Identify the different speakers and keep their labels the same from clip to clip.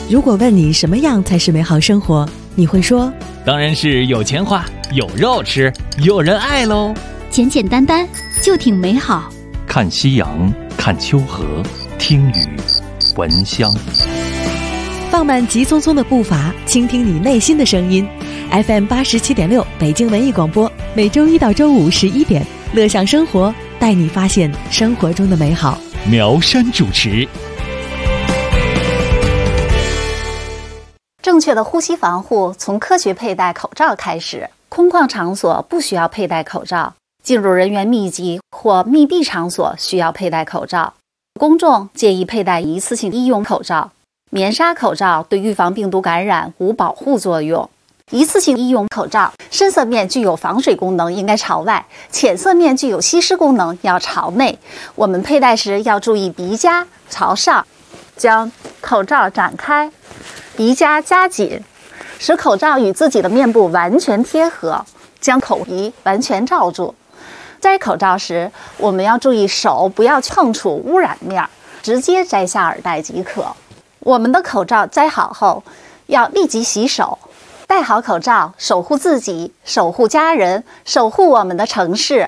Speaker 1: 如果问你什么样才是美好生活，你会说
Speaker 2: 当然是有钱花，有肉吃，有人爱喽。
Speaker 3: 简简单单就挺美好。
Speaker 4: 看夕阳，看秋河，听雨，闻香。
Speaker 1: 放慢急匆匆的步伐，倾听你内心的声音。FM 87.6北京文艺广播，每周一到周五11点，乐享生活，带你发现生活中的美好。
Speaker 2: 苗山主持。
Speaker 5: 正确的呼吸防护从科学佩戴口罩开始。空旷场所不需要佩戴口罩，进入人员密集或密闭场所需要佩戴口罩。公众建议佩戴一次性医用口罩。棉纱口罩对预防病毒感染无保护作用。一次性医用口罩深色面具有防水功能，应该朝外；浅色面具有吸湿功能，要朝内。我们佩戴时要注意鼻夹朝上，将口罩展开，鼻夹夹紧，使口罩与自己的面部完全贴合，将口鼻完全罩住。摘口罩时，我们要注意手不要碰触污染面，直接摘下耳带即可。我们的口罩摘好后，要立即洗手。戴好口罩，守护自己，守护家人，守护我们的城市。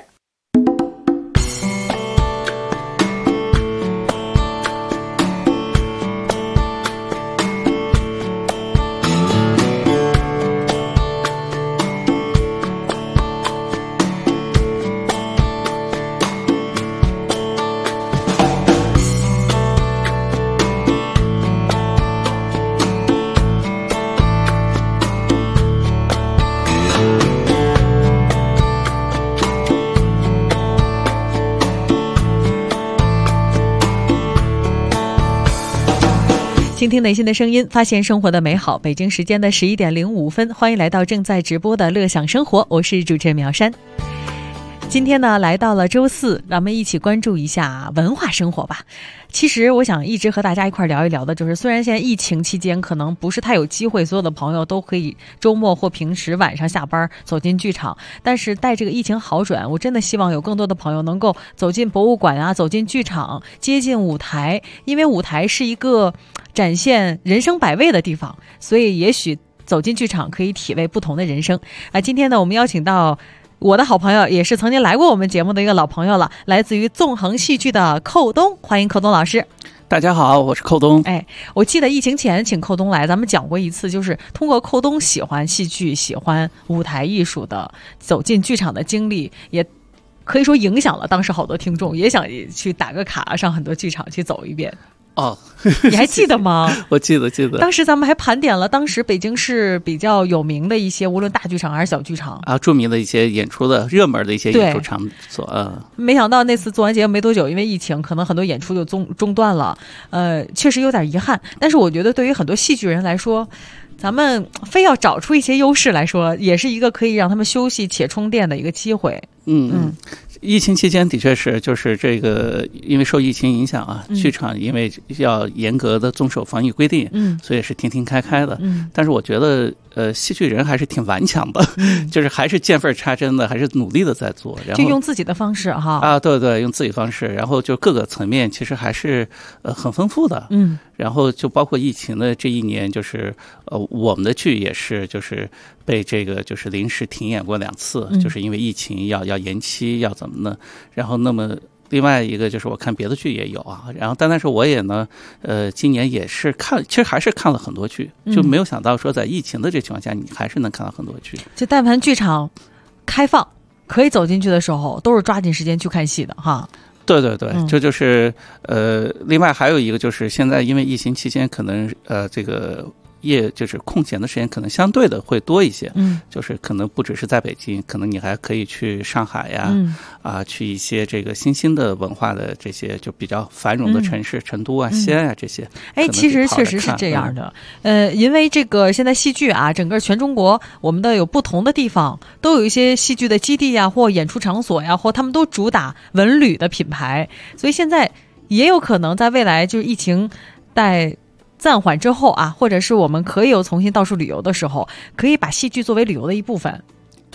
Speaker 1: 倾听内心的声音，发现生活的美好。北京时间的11点05分，欢迎来到正在直播的乐享生活，我是主持人苗山。今天呢，来到了周四，让我们一起关注一下文化生活吧。其实我想一直和大家一块聊一聊的，就是虽然现在疫情期间可能不是太有机会，所有的朋友都可以周末或平时晚上下班走进剧场，但是待这个疫情好转，我真的希望有更多的朋友能够走进博物馆啊，走进剧场，接近舞台，因为舞台是一个展现人生百味的地方，所以也许走进剧场可以体味不同的人生啊。今天呢，我们邀请到我的好朋友，也是曾经来过我们节目的一个老朋友了，来自于纵横戏剧的寇东，欢迎寇东老师。
Speaker 6: 大家好，我是寇东。
Speaker 1: 我记得疫情前请寇东来，咱们讲过一次，就是通过寇东喜欢戏剧、喜欢舞台艺术的走进剧场的经历，也可以说影响了当时好多听众，也想去打个卡，上很多剧场去走一遍。
Speaker 6: 哦，
Speaker 1: 你还记得吗？
Speaker 6: 我记得。
Speaker 1: 当时咱们还盘点了当时北京市比较有名的一些，无论大剧场还是小剧场
Speaker 6: 啊，著名的一些演出的热门的一些演出场所。
Speaker 1: 没想到那次做完节目没多久，因为疫情，可能很多演出就中断了，确实有点遗憾。但是我觉得对于很多戏剧人来说，咱们非要找出一些优势来说，也是一个可以让他们休息且充电的一个机会。
Speaker 6: 疫情期间的确是，就是这个，因为受疫情影响啊，剧场因为要严格的遵守防疫规定，所以是停开的。但是我觉得，戏剧人还是挺顽强的，就是还是见缝插针的，还是努力的在做，然后
Speaker 1: 就用自己的方式哈
Speaker 6: 啊，对，用自己方式，然后就各个层面其实还是很丰富的。然后就包括疫情的这一年，就是我们的剧也是就是被这个就是临时停演过2次，就是因为疫情要延期要怎么呢？然后那么另外一个就是我看别的剧也有啊，然后但是我也呢今年也是其实还是看了很多剧，就没有想到说在疫情的这情况下，你还是能看到很多剧。
Speaker 1: 就但凡剧场开放可以走进去的时候，都是抓紧时间去看戏的哈。
Speaker 6: 对，这就是另外还有一个就是现在因为疫情期间可能这个就是空闲的时间可能相对的会多一些，就是可能不只是在北京，可能你还可以去上海呀，去一些这个新兴的文化的这些就比较繁荣的城市，成都啊、西安啊这些。
Speaker 1: 其实确实是这样的。因为这个现在戏剧啊，整个全中国我们的有不同的地方都有一些戏剧的基地呀，或演出场所呀，或他们都主打文旅的品牌，所以现在也有可能在未来就是疫情暂缓之后啊，或者是我们可以有重新到处旅游的时候，可以把戏剧作为旅游的一部分。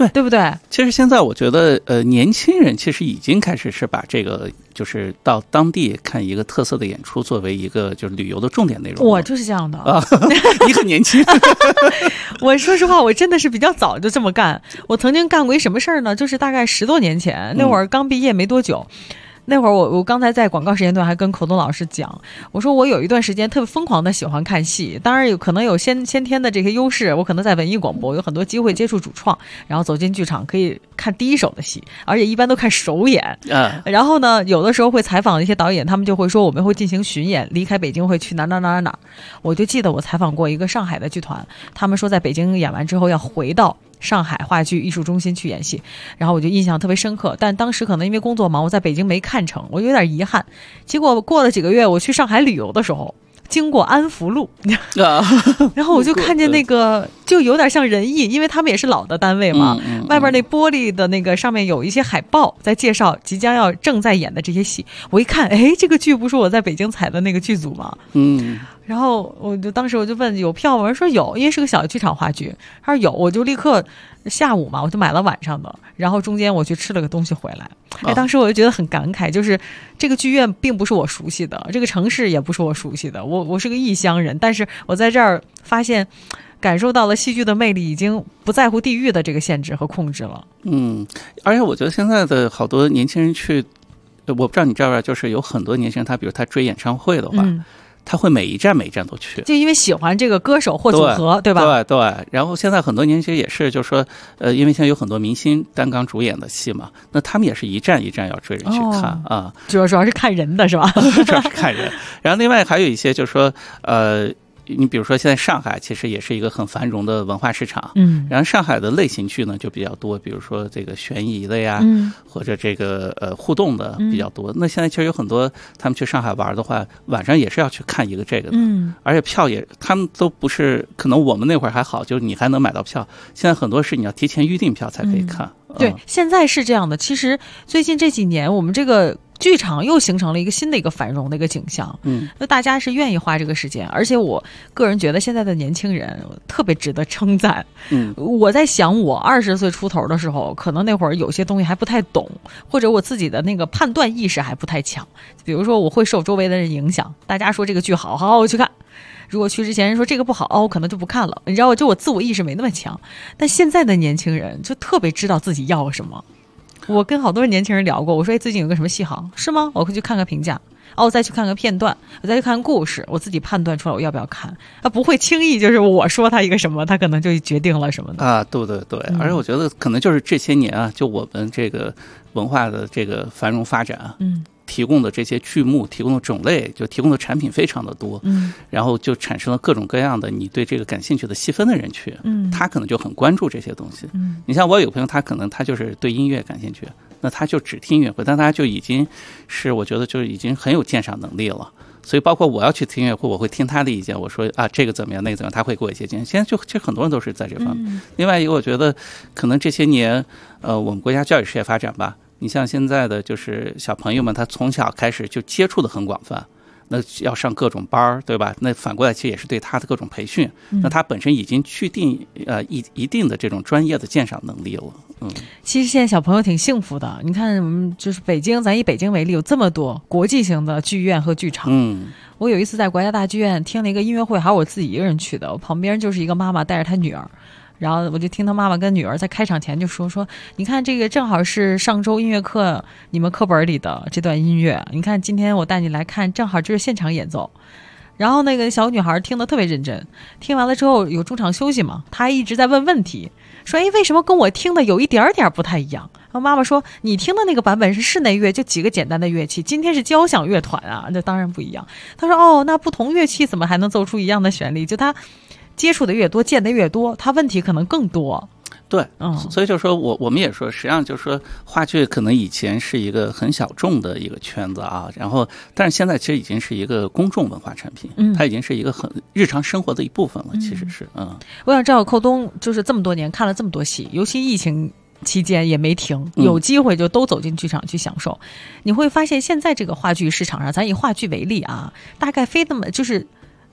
Speaker 1: 对不对？
Speaker 6: 其实现在我觉得，年轻人其实已经开始是把这个就是到当地看一个特色的演出作为一个就是旅游的重点内容。
Speaker 1: 我就是这样的
Speaker 6: 啊，你很年轻。
Speaker 1: 我说实话，我真的是比较早就这么干。我曾经干过一什么事儿呢？就是大概10多年前，那会儿刚毕业没多久。那会儿我刚才在广告时间段还跟口东老师讲，我说我有一段时间特别疯狂的喜欢看戏，当然可能有先天的这些优势，我可能在文艺广播有很多机会接触主创，然后走进剧场可以看第一手的戏，而且一般都看首演。然后呢，有的时候会采访一些导演，他们就会说我们会进行巡演，离开北京会去哪。我就记得我采访过一个上海的剧团，他们说在北京演完之后要回到上海话剧艺术中心去演戏，然后我就印象特别深刻，但当时可能因为工作忙，我在北京没看成，我有点遗憾。结果过了几个月，我去上海旅游的时候，经过安福路，然后我就看见那个就有点像仁义，因为他们也是老的单位嘛，外边那玻璃的那个上面有一些海报在介绍即将正在演的这些戏。我一看，哎，这个剧不是我在北京采的那个剧组吗？然后当时我就问有票吗？人说有，因为是个小剧场话剧。他说有，我就立刻下午嘛，我就买了晚上的，然后中间我去吃了个东西回来。哎，当时我就觉得很感慨，就是这个剧院并不是我熟悉的，这个城市也不是我熟悉的，我是个异乡人，但是我在这儿发现感受到了戏剧的魅力，已经不在乎地域的这个限制和控制了。
Speaker 6: 而且我觉得现在的好多年轻人去，我不知道你知不知道，就是有很多年轻人他比如他追演唱会的话，他会每一站都去，
Speaker 1: 就因为喜欢这个歌手或组合， 对吧？
Speaker 6: 对。然后现在很多年轻人也是，就是说，因为现在有很多明星担纲主演的戏嘛，那他们也是一站要追人去看啊。
Speaker 1: 主要是看人的是吧？
Speaker 6: 主要是看人。然后另外还有一些就是说，你比如说现在上海其实也是一个很繁荣的文化市场，然后上海的类型剧呢就比较多，比如说这个悬疑的呀，或者这个互动的比较多。那现在其实有很多他们去上海玩的话，晚上也是要去看一个这个的，而且票也他们都不是，可能我们那会儿还好，就是你还能买到票，现在很多是你要提前预订票才可以看。
Speaker 1: 对，现在是这样的。其实最近这几年，我们这个剧场又形成了一个新的一个繁荣的一个景象，那大家是愿意花这个时间，而且我个人觉得现在的年轻人特别值得称赞。我在想我20岁出头的时候，可能那会儿有些东西还不太懂，或者我自己的那个判断意识还不太强，比如说我会受周围的人影响，大家说这个剧好，好我去看。如果去之前人说这个不好，我可能就不看了，你知道，就我自我意识没那么强。但现在的年轻人就特别知道自己要什么。我跟好多年轻人聊过，我说最近有个什么戏好，是吗？我会去看看评价，我再去看看片段，我再去看故事，我自己判断出来我要不要看。不会轻易就是我说他一个什么，他可能就决定了什么的
Speaker 6: 啊。对，而且我觉得可能就是这些年啊，就我们这个文化的这个繁荣发展啊，提供的这些剧目，提供的种类，就提供的产品非常的多，然后就产生了各种各样的你对这个感兴趣的细分的人群，他可能就很关注这些东西。你像我有朋友，他可能他就是对音乐感兴趣，那他就只听音乐会，但他就已经是我觉得就已经很有鉴赏能力了。所以包括我要去听音乐会，我会听他的意见，我说啊这个怎么样，那个怎么样，他会给我一些建议。现在就其实很多人都是在这方面。另外一个，我觉得可能这些年我们国家教育事业发展吧。你像现在的就是小朋友们，他从小开始就接触的很广泛，那要上各种班，对吧？那反过来其实也是对他的各种培训，那他本身已经具定一定的这种专业的鉴赏能力了。
Speaker 1: 其实现在小朋友挺幸福的，你看我们就是北京，咱以北京为例，有这么多国际型的剧院和剧场。我有一次在国家大剧院听了一个音乐会，还是我自己一个人去的，我旁边就是一个妈妈带着她女儿。然后我就听他妈妈跟女儿在开场前就说你看这个正好是上周音乐课你们课本里的这段音乐，你看今天我带你来看，正好就是现场演奏。然后那个小女孩听得特别认真，听完了之后有中场休息嘛，她一直在问问题，说为什么跟我听的有一点点不太一样。然后妈妈说你听的那个版本是室内乐，就几个简单的乐器，今天是交响乐团啊，这当然不一样。她说那不同乐器怎么还能奏出一样的旋律，就她接触的越多，见的越多，他问题可能更多。
Speaker 6: 对，所以就是说我们也说，实际上就是说话剧可能以前是一个很小众的一个圈子啊，然后但是现在其实已经是一个公众文化产品，它已经是一个很日常生活的一部分了，其实是。
Speaker 1: 我想知道寇东就是这么多年看了这么多戏，尤其疫情期间也没停，有机会就都走进剧场去享受。你会发现现在这个话剧市场上，咱以话剧为例啊，大概非那么就是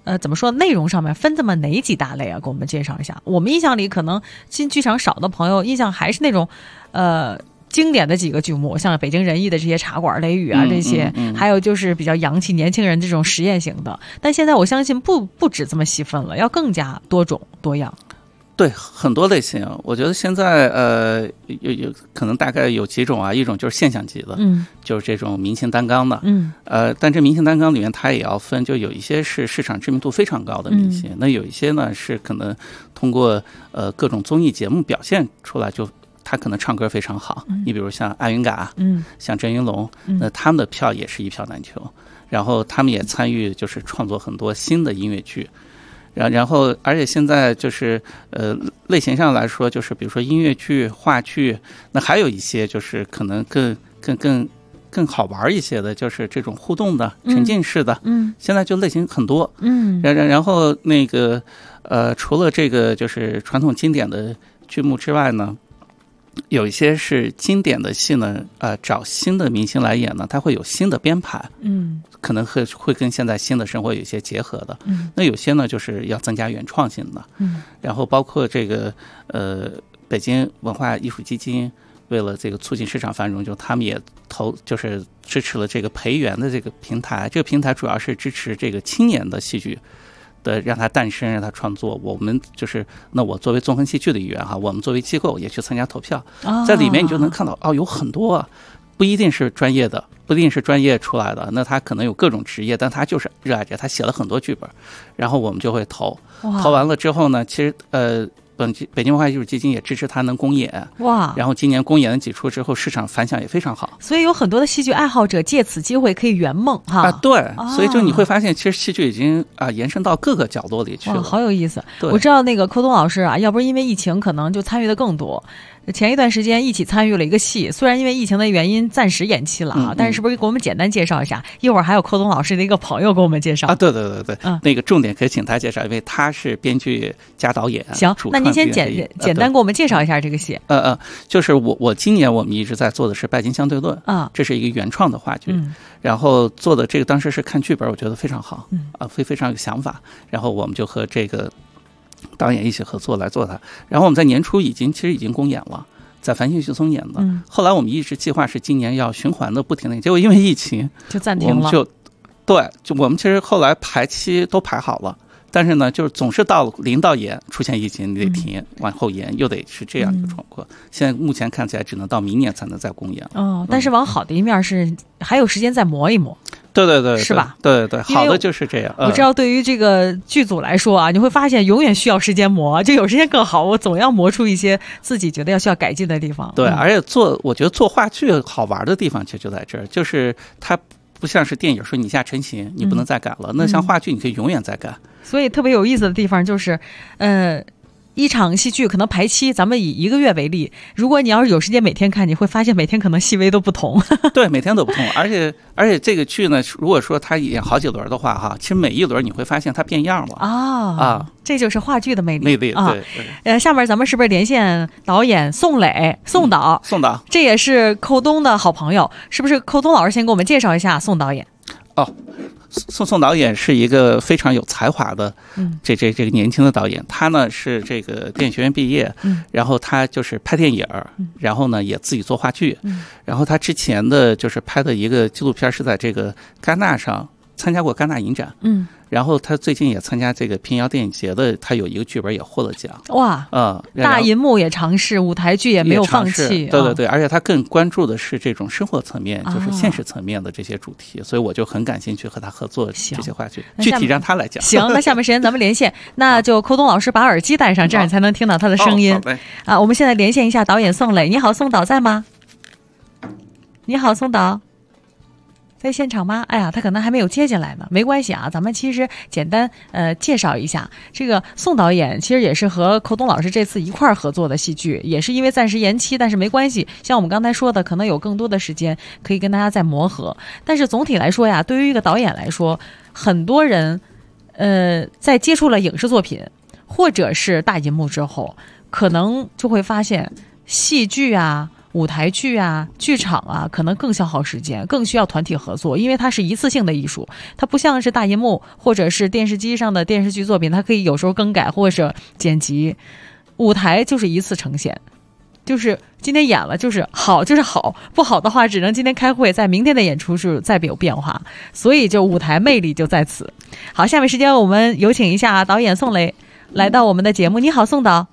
Speaker 1: 怎么说，内容上面分这么哪几大类啊？给我们介绍一下。我们印象里可能进剧场少的朋友，印象还是那种经典的几个剧目，像北京人艺的这些茶馆、雷雨啊这些，还有就是比较洋气年轻人这种实验型的。但现在我相信不止这么细分了，要更加多种多样。
Speaker 6: 对，很多类型。我觉得现在有可能大概有几种啊，一种就是现象级的，就是这种明星担纲的，但这明星担纲里面它也要分，就有一些是市场知名度非常高的明星，那有一些呢是可能通过各种综艺节目表现出来，就他可能唱歌非常好，你比如像艾云嘎，像郑云龙，那他们的票也是一票难求，然后他们也参与就是创作很多新的音乐剧。然后，而且现在就是类型上来说，就是比如说音乐剧、话剧，那还有一些就是可能更好玩一些的，就是这种互动的、沉浸式的。现在就类型很多。然后那个除了这个就是传统经典的剧目之外呢，有一些是经典的戏呢，找新的明星来演呢，它会有新的编排。可能会跟现在新的生活有一些结合的，那有些呢就是要增加原创性的，然后包括这个北京文化艺术基金为了这个促进市场繁荣，就他们也就是支持了这个培元的这个平台，这个平台主要是支持这个青年的戏剧的，让它诞生，让它创作。我们就是那我作为纵横戏剧的一员哈，我们作为机构也去参加投票，在里面你就能看到有很多不一定是专业的，不一定是专业出来的，那他可能有各种职业，但他就是热爱着，他写了很多剧本，然后我们就会投完了之后呢，其实北京文化艺术基金也支持他能公演，然后今年公演了几出之后，市场反响也非常好，
Speaker 1: 所以有很多的戏剧爱好者借此机会可以圆梦哈。
Speaker 6: 对，所以就你会发现，其实戏剧已经延伸到各个角落里去了，
Speaker 1: 好有意思。我知道那个寇东老师啊，要不是因为疫情，可能就参与的更多。前一段时间一起参与了一个戏，虽然因为疫情的原因暂时延期了但是不是给我们简单介绍一下？一会儿还有寇东老师的一个朋友给我们介绍
Speaker 6: 对，那个重点可以请他介绍，因为他是编剧加导演。
Speaker 1: 行，那您先简单给我们介绍一下这个戏。
Speaker 6: 就是我今年我们一直在做的是《拜金相对论》这是一个原创的话剧，然后做的这个当时是看剧本，我觉得非常好，非常有想法，然后我们就和这个导演一起合作来做它，然后我们在年初其实已经公演了，在繁星剧松演的，后来我们一直计划是今年要循环的不停的，结果因为疫情
Speaker 1: 就暂停了，
Speaker 6: 我们就我们其实后来排期都排好了，但是呢就是总是到临到演出现疫情，你得停，往后延又得是这样一个状况，现在目前看起来只能到明年才能再公演
Speaker 1: 但是往好的一面是还有时间再磨一磨。
Speaker 6: 对，
Speaker 1: 是吧？
Speaker 6: 对，好的就是这样。
Speaker 1: 我知道对于这个剧组来说啊，你会发现永远需要时间磨，就有时间更好，我总要磨出一些自己觉得需要改进的地方。
Speaker 6: 对，而且我觉得做话剧好玩的地方其实就在这儿，就是它不像是电影说你一下成型你不能再改了，那像话剧你可以永远再改。
Speaker 1: 所以特别有意思的地方就是一场戏剧可能排期，咱们以1个月为例，如果你要是有时间每天看，你会发现每天可能细微都不同。
Speaker 6: 对，每天都不同，而且这个剧呢，如果说它演好几轮的话哈，其实每一轮你会发现它变样了
Speaker 1: 这就是话剧的魅力
Speaker 6: 对。
Speaker 1: 下面咱们是不是连线导演宋磊宋导？这也是寇东的好朋友，是不是寇东老师先给我们介绍一下宋导演？
Speaker 6: 宋导演是一个非常有才华的这个年轻的导演，他呢是这个电影学院毕业，然后他就是拍电影，然后呢也自己做话剧，然后他之前的就是拍的一个纪录片是在这个戛纳上参加过戛纳影展，然后他最近也参加这个平遥电影节的，他有一个剧本也获了奖。
Speaker 1: 大银幕也尝试，舞台剧也没有放弃。
Speaker 6: 对，而且他更关注的是这种生活层面，就是现实层面的这些主题，所以我就很感兴趣和他合作这些话剧。具体让他来讲。
Speaker 1: 行，那下面时间咱们连线，那就寇东老师把耳机戴上，这样你才能听到他的声音。我们现在连线一下导演宋磊，你好，宋导在吗？你好，宋导。在现场吗？哎呀，他可能还没有接进来呢，没关系啊，咱们其实简单介绍一下，这个宋导演其实也是和寇东老师这次一块儿合作的戏剧，也是因为暂时延期，但是没关系，像我们刚才说的，可能有更多的时间可以跟大家再磨合。但是总体来说呀，对于一个导演来说，很多人在接触了影视作品或者是大银幕之后，可能就会发现戏剧啊舞台剧啊、剧场啊，可能更消耗时间，更需要团体合作，因为它是一次性的艺术，它不像是大银幕或者是电视机上的电视剧作品，它可以有时候更改或者剪辑。舞台就是一次呈现，就是今天演了就是好就是好，不好的话只能今天开会，在明天的演出是再有变化，所以就舞台魅力就在此。好，下面时间我们有请一下导演宋雷来到我们的节目。你好，宋导。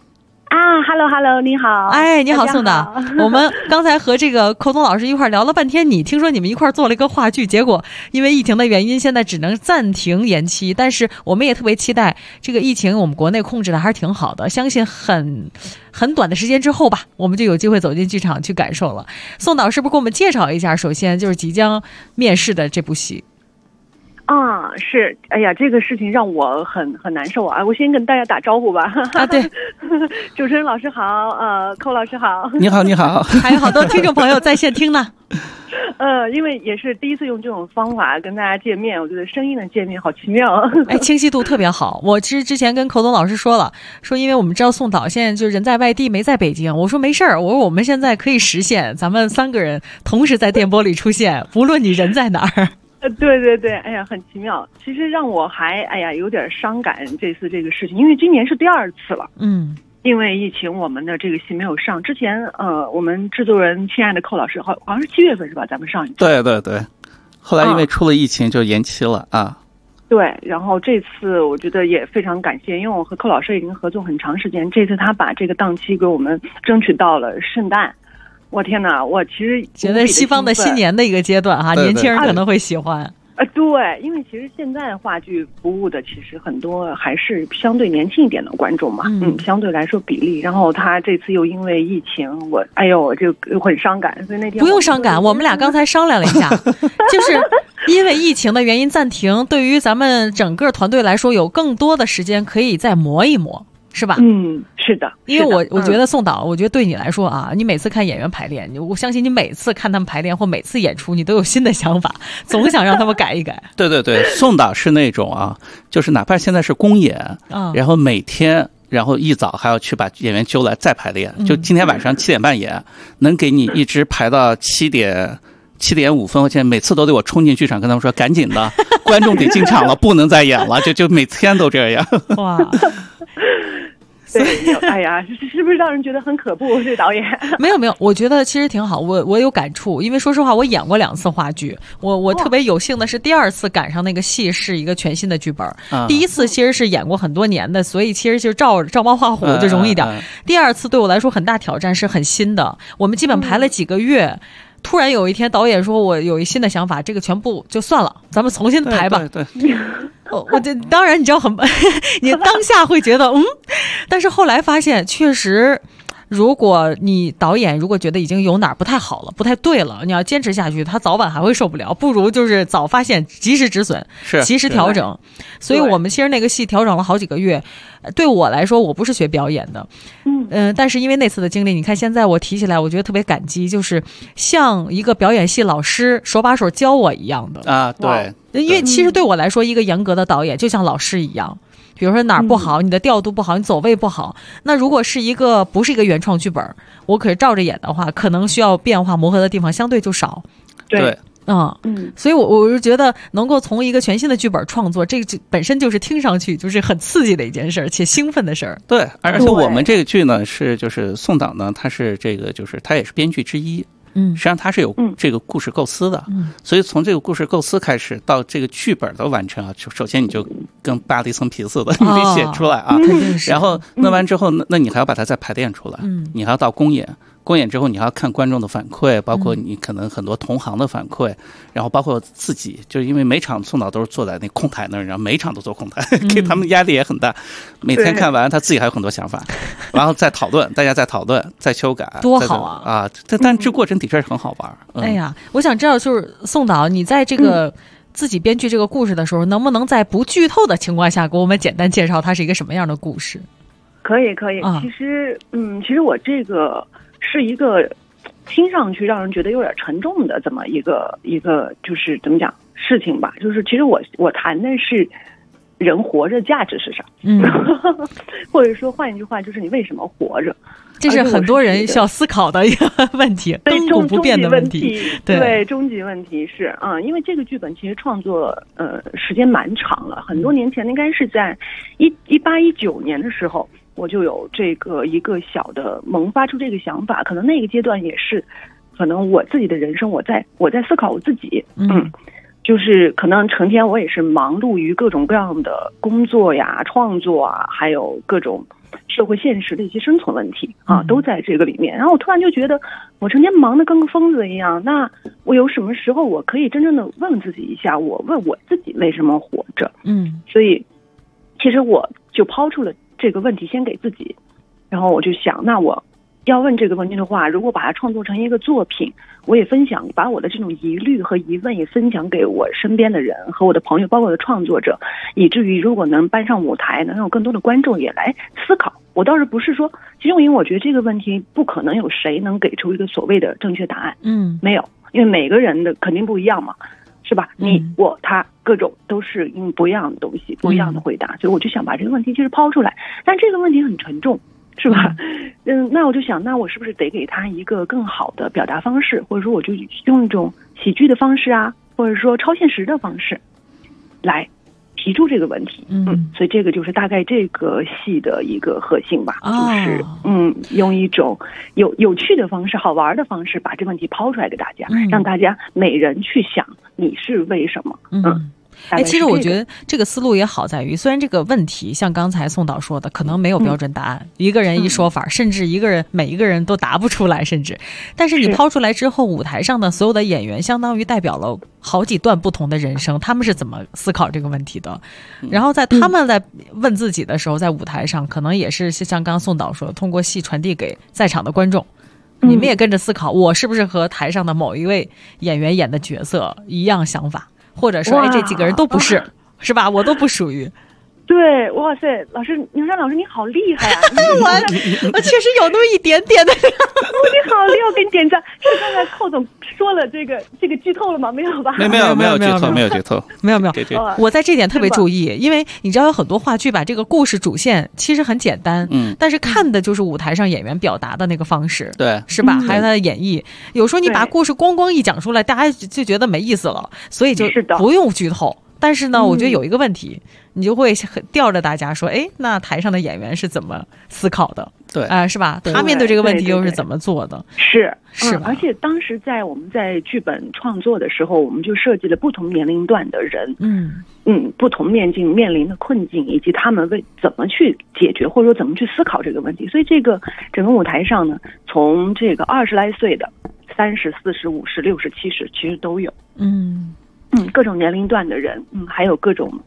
Speaker 7: Hello， 你好。
Speaker 1: 哎，你好，宋导。我们刚才和这个寇东老师一块聊了半天，听说你们一块做了一个话剧，结果因为疫情的原因，现在只能暂停延期。但是我们也特别期待这个疫情，我们国内控制的还是挺好的，相信很短的时间之后吧，我们就有机会走进剧场去感受了。宋导是不是给我们介绍一下？首先就是即将面世的这部戏。
Speaker 7: 是，哎呀，这个事情让我很难受啊！我先跟大家打招呼吧。
Speaker 1: 对，
Speaker 7: 主持人老师好，寇老师好。
Speaker 6: 你好，你好。
Speaker 1: 还有好多听众朋友在线听呢。
Speaker 7: 因为也是第一次用这种方法跟大家见面，我觉得声音的见面好奇妙。
Speaker 1: 哎，清晰度特别好。我其实之前跟寇东老师说了，说因为我们知道宋导现在就人在外地，没在北京。我说没事儿，我说我们现在可以实现，咱们3个人同时在电波里出现，无论你人在哪儿。
Speaker 7: 对，哎呀，很奇妙。其实让我还有点伤感，这次这个事情，因为今年是第2次了。因为疫情，我们的这个戏没有上。之前我们制作人亲爱的寇老师，好像是7月份是吧？咱们上一次。
Speaker 6: 对。后来因为出了疫情就延期了啊。
Speaker 7: 对，然后这次我觉得也非常感谢，因为我和寇老师已经合作很长时间，这次他把这个档期给我们争取到了圣诞。我天哪！我其实
Speaker 1: 觉得西方的新年的一个阶段哈，年轻人可能会喜欢。
Speaker 7: 对，因为其实现在话剧服务的其实很多还是相对年轻一点的观众嘛，相对来说比例。然后他这次又因为疫情，我就很伤感，所以那天
Speaker 1: 不用伤感，我们俩刚才商量了一下，就是因为疫情的原因暂停，对于咱们整个团队来说，有更多的时间可以再磨一磨。是吧？
Speaker 7: 是的，
Speaker 1: 因为我觉得宋导，我觉得对你来说啊，你每次看演员排练，我相信你每次看他们排练或每次演出，你都有新的想法，总想让他们改一改。
Speaker 6: 对，宋导是那种啊，就是哪怕现在是公演，然后每天，然后一早还要去把演员揪来再排练，就今天晚上7点半演，能给你一直排到7点5分，我现在每次都得我冲进剧场跟他们说赶紧的，观众得进场了，不能再演了，就每天都这样。
Speaker 1: 哇。
Speaker 7: 对，哎呀，是不是让人觉得很可怖？这导演
Speaker 1: 没有，我觉得其实挺好。我有感触，因为说实话，我演过2次话剧。我特别有幸的是第2次赶上那个戏是一个全新的剧本。第1次其实是演过很多年的，所以其实就照猫画虎就容易点。第2次对我来说很大挑战，是很新的。我们基本排了几个月。突然有一天，导演说我有一新的想法，这个全部就算了，咱们重新排吧。
Speaker 6: 对，
Speaker 1: 我这当然你知道你当下会觉得但是后来发现确实。如果你导演如果觉得已经有哪儿不太好了，不太对了，你要坚持下去，他早晚还会受不了，不如就是早发现，及时止损，及时调整。所以我们其实那个戏调整了好几个月。对我来说，我不是学表演的，但是因为那次的经历，你看现在我提起来，我觉得特别感激，就是像一个表演系老师手把手教我一样的
Speaker 6: 啊。对，
Speaker 1: 因为其实对我来说，一个严格的导演就像老师一样。比如说哪儿不好，你的调度不好，你走位不好，那如果不是一个原创剧本，我可是照着演的话，可能需要变化磨合的地方相对就少。
Speaker 7: 对，
Speaker 1: 所以我就觉得能够从一个全新的剧本创作，这个本身就是听上去就是很刺激的一件事，且兴奋的事儿。
Speaker 6: 对，而且我们这个剧呢就是宋导呢，他是这个就是他也是编剧之一。实际上他是有这个故事构思的，所以从这个故事构思开始到这个剧本的完成啊，就首先你就跟扒了一层皮似的，你得写出来啊，然后弄完之后，那你还要把它再排练出来，你还要到公演之后，你还要看观众的反馈，包括你可能很多同行的反馈，然后包括自己，就是因为每场宋导都是坐在那空台那儿，然后每场都坐空台，给他们压力也很大。每天看完，他自己还有很多想法，然后再讨论，大家再讨论，再修改，
Speaker 1: 多好啊！
Speaker 6: 但这过程的确是很好玩。
Speaker 1: 哎呀，我想知道，就是宋导，你在这个自己编剧这个故事的时候，能不能在不剧透的情况下，给我们简单介绍它是一个什么样的故事？
Speaker 7: 可以。其实我这个。是一个听上去让人觉得有点沉重的这么一个就是怎么讲事情吧，就是其实我谈的是人活着价值是啥？或者说换一句话，就是你为什么活着？
Speaker 1: 这是很多人需要思考的一个问题，亘古不变的问题。
Speaker 7: 对，终极问题是因为这个剧本其实创作时间蛮长了，很多年前，应该是在18-19年的时候，我就有这个一个小的萌发出这个想法，可能那个阶段也是，可能我自己的人生，我在思考我自己，就是可能成天我也是忙碌于各种各样的工作呀、创作啊，还有各种社会现实的一些生存问题都在这个里面。然后我突然就觉得，我成天忙得跟个疯子一样，那我有什么时候我可以真正的问自己一下，我问我自己为什么活着？所以其实我就抛出了这个问题先给自己，然后我就想，那我要问这个问题的话，如果把它创作成一个作品，我也分享，把我的这种疑虑和疑问也分享给我身边的人和我的朋友，包括我的创作者，以至于如果能搬上舞台，能有更多的观众也来思考。我倒是不是说，其实因为我觉得这个问题不可能有谁能给出一个所谓的正确答案，没有，因为每个人的肯定不一样嘛，是吧？你我他各种都是用不一样的东西，不一样的回答，所以我就想把这个问题其实抛出来，但这个问题很沉重。是吧？那我就想，那我是不是得给他一个更好的表达方式，或者说我就用一种喜剧的方式啊，或者说超现实的方式来提出这个问题。所以这个就是大概这个戏的一个核心吧，就是用一种有趣的方式、好玩的方式把这个问题抛出来给大家，让大家每人去想你是为什么。
Speaker 1: 其实我觉得这个思路也好在于，虽然这个问题像刚才宋导说的可能没有标准答案，一个人一说法，甚至每一个人都答不出来，甚至但是你抛出来之后，舞台上的所有的演员相当于代表了好几段不同的人生，他们是怎么思考这个问题的，然后在他们在问自己的时候，在舞台上可能也是像刚宋导说的，通过戏传递给在场的观众，你们也跟着思考，我是不是和台上的某一位演员演的角色一样想法，或者说这几个人都不是，是吧？我都不属于。
Speaker 7: 对，哇塞，老师，牛山老师你好厉害啊！
Speaker 1: 我确实有那么一点点的。
Speaker 7: 你好厉害，我给你点赞。是刚才寇总说了这个剧透了吗？没有吧？
Speaker 6: 没有剧透，没有剧透，
Speaker 1: 没有。我在这点特别注意，因为你知道有很多话剧把这个故事主线其实很简单，但是看的就是舞台上演员表达的那个方式，
Speaker 6: 对，
Speaker 1: 是吧？还有他的演绎。有时候你把故事咣一讲出来，大家就觉得没意思了，所以就不用剧透。但是呢，我觉得有一个问题，你就会吊着大家说，那台上的演员是怎么思考的？
Speaker 6: 对，
Speaker 1: 是吧？他面对这个问题又是怎么做的？
Speaker 7: 是
Speaker 1: 吧？
Speaker 7: 而且当时我们在剧本创作的时候，我们就设计了不同年龄段的人，不同面临的困境，以及他们怎么去解决，或者说怎么去思考这个问题。所以这个整个舞台上呢，从这个20来岁的、30、40、50、60、70，其实都有。各种年龄段的人，还有各种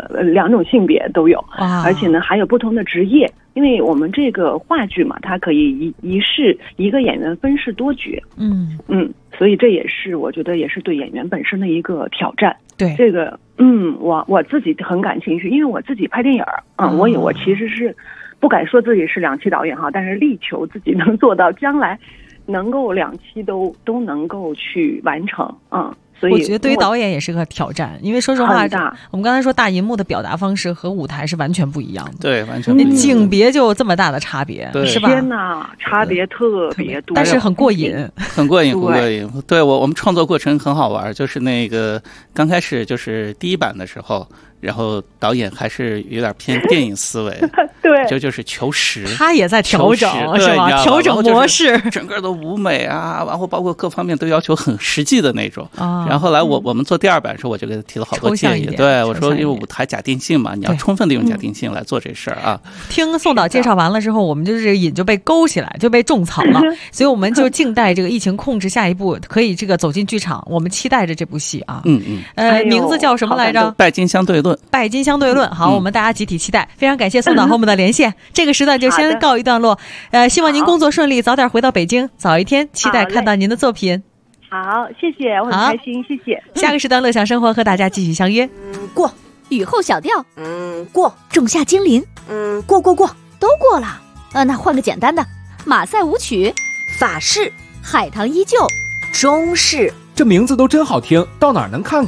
Speaker 7: 2种性别都有，而且呢还有不同的职业，因为我们这个话剧嘛，它可以一个演员分饰多角，所以这也是我觉得也是对演员本身的一个挑战。
Speaker 1: 对
Speaker 7: 这个，我自己很感兴趣，因为我自己拍电影我其实是不敢说自己是2期导演哈，但是力求自己能做到将来能够2期都能够去完成所以
Speaker 1: 我觉得对于导演也是个挑战，因为说实话，我们刚才说大银幕的表达方式和舞台是完全不一样的，
Speaker 6: 对，完全不一样，
Speaker 1: 景别就这么大的差别，是吧？
Speaker 7: 天哪，差别特别多，
Speaker 1: 但是很过瘾，
Speaker 6: 很过瘾。对，我们创作过程很好玩，就是那个刚开始就是第一版的时候，然后导演还是有点偏电影思维，
Speaker 7: 对，
Speaker 6: 就是求实，
Speaker 1: 他也在调整，是吧？调整模式，
Speaker 6: 整个的舞美啊，然后包括各方面都要求很实际的那种。然后后来我们做第2版的时候，我就给他提了好多建议。对，我说因为舞台假定性嘛，你要充分利用假定性来做这事儿啊。
Speaker 1: 听宋导介绍完了之后，我们就是这个瘾就被勾起来，就被种草了，所以我们就静待这个疫情控制，下一步可以这个走进剧场，我们期待着这部戏啊。名字叫什么来着？
Speaker 6: 拜金相对论。
Speaker 1: 拜金相对论。好，我们大家集体期待。非常感谢宋导和我们的连线，这个时段就先告一段落。希望您工作顺利，早点回到北京，早一天期待看到您的作品。
Speaker 7: 好，谢谢，我很开心，谢谢。
Speaker 1: 下个时段乐享生活和大家继续相约。
Speaker 3: 过。雨后小调，
Speaker 8: 过。
Speaker 3: 仲夏精灵，
Speaker 8: 过，
Speaker 3: 都过了。那换个简单的，马赛舞曲，
Speaker 8: 法式，
Speaker 3: 海棠依旧，
Speaker 8: 中式。
Speaker 9: 这名字都真好听，到哪儿能看看呀？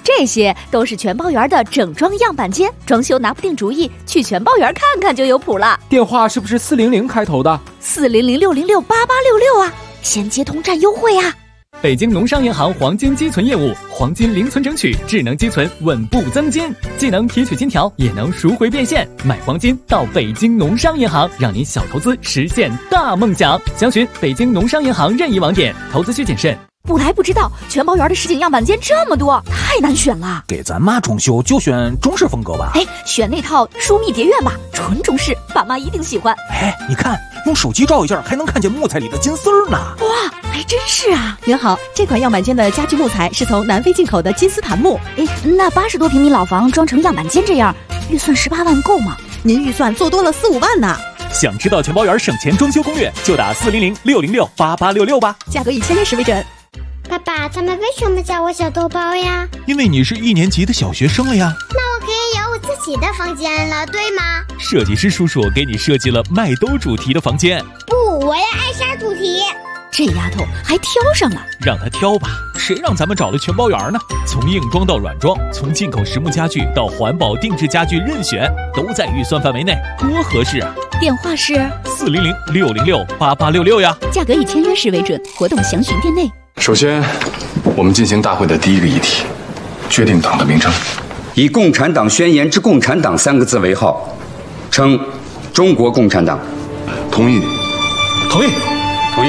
Speaker 3: 这些都是全包园的整装样板间，装修拿不定主意，去全包园看看就有谱了。
Speaker 8: 电话是不是400开头的
Speaker 3: ？400-606-8866啊，先接通占优惠啊！
Speaker 2: 北京农商银行黄金积存业务，黄金零存整取，智能积存，稳步增金，既能提取金条，也能赎回变现。买黄金到北京农商银行，让您小投资实现大梦想。详询北京农商银行任意网点，投资需谨慎。
Speaker 3: 不来不知道，全包园的实景样板间这么多，太难选了。
Speaker 9: 给咱妈装修就选中式风格吧。
Speaker 3: 选那套疏密蝶院吧，纯中式，爸妈一定喜欢。
Speaker 9: 你看，用手机照一下，还能看见木材里的金丝儿呢。
Speaker 3: 哇，还真是啊！
Speaker 1: 您好，这款样板间的家具木材是从南非进口的金丝檀木。
Speaker 3: 那80多平米老房装成样板间这样，预算18万够吗？
Speaker 1: 您预算做多了4-5万呢。
Speaker 2: 想知道全包园省钱装修攻略，就打400-606-8866吧。
Speaker 1: 价格以签约时为准。
Speaker 10: 爸爸，他们为什么叫我小豆包呀？
Speaker 11: 因为你是1年级的小学生了呀。
Speaker 10: 那我可以有我自己的房间了，对吗？
Speaker 11: 设计师叔叔给你设计了麦兜主题的房间。
Speaker 10: 不，我要艾莎主题。
Speaker 3: 这丫头还挑上了，
Speaker 11: 让她挑吧，谁让咱们找了全包园呢？从硬装到软装，从进口实木家具到环保定制家具，任选，都在预算范围内，多合适啊！
Speaker 3: 电话是
Speaker 11: 400-606-8866呀。
Speaker 3: 价格以签约时为准，活动详询店内。
Speaker 12: 首先，我们进行大会的第一个议题，决定党的名称，
Speaker 13: 以《共产党宣言》之共产党3个字为号，称中国共产党。
Speaker 12: 同意。
Speaker 14: 同意。
Speaker 12: 同意。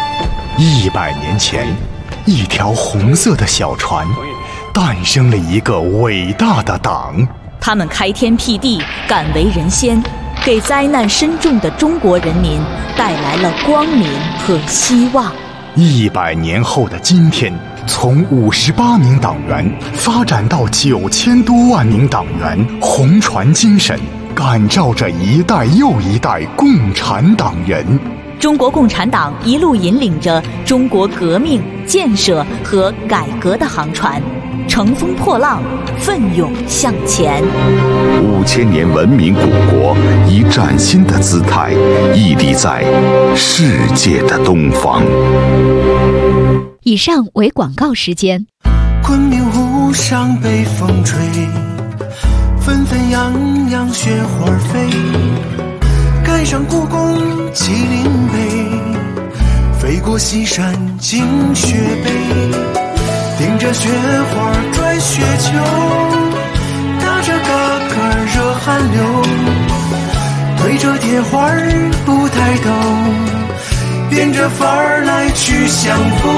Speaker 14: 100年前，一条红色的小船，诞生了一个伟大的党。
Speaker 15: 他们开天辟地，敢为人先，给灾难深重的中国人民带来了光明和希望。
Speaker 14: 100年后的今天，从58名党员发展到9000多万名党员，红船精神感召着一代又一代共产党人。
Speaker 15: 中国共产党一路引领着中国革命、建设和改革的航船，乘风破浪，奋勇向前。
Speaker 16: 5000年文明古国以崭新的姿态屹立在世界的东方。
Speaker 3: 以上为广告时间。
Speaker 17: 昆明湖上北风吹，纷纷扬扬雪花飞，赶上故宫麒麟碑，飞过西山惊雪碑，顶着雪花拽雪球，打着嘎嘎热汗流，对着铁花不抬头，变着法儿来去相逢。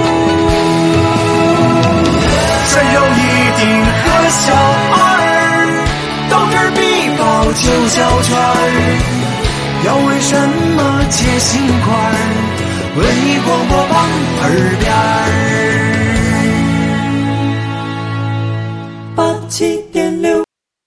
Speaker 17: 山有一定和小二，到这儿必报9小圈儿。要为什么接心块儿？文艺广播榜耳边儿87.6。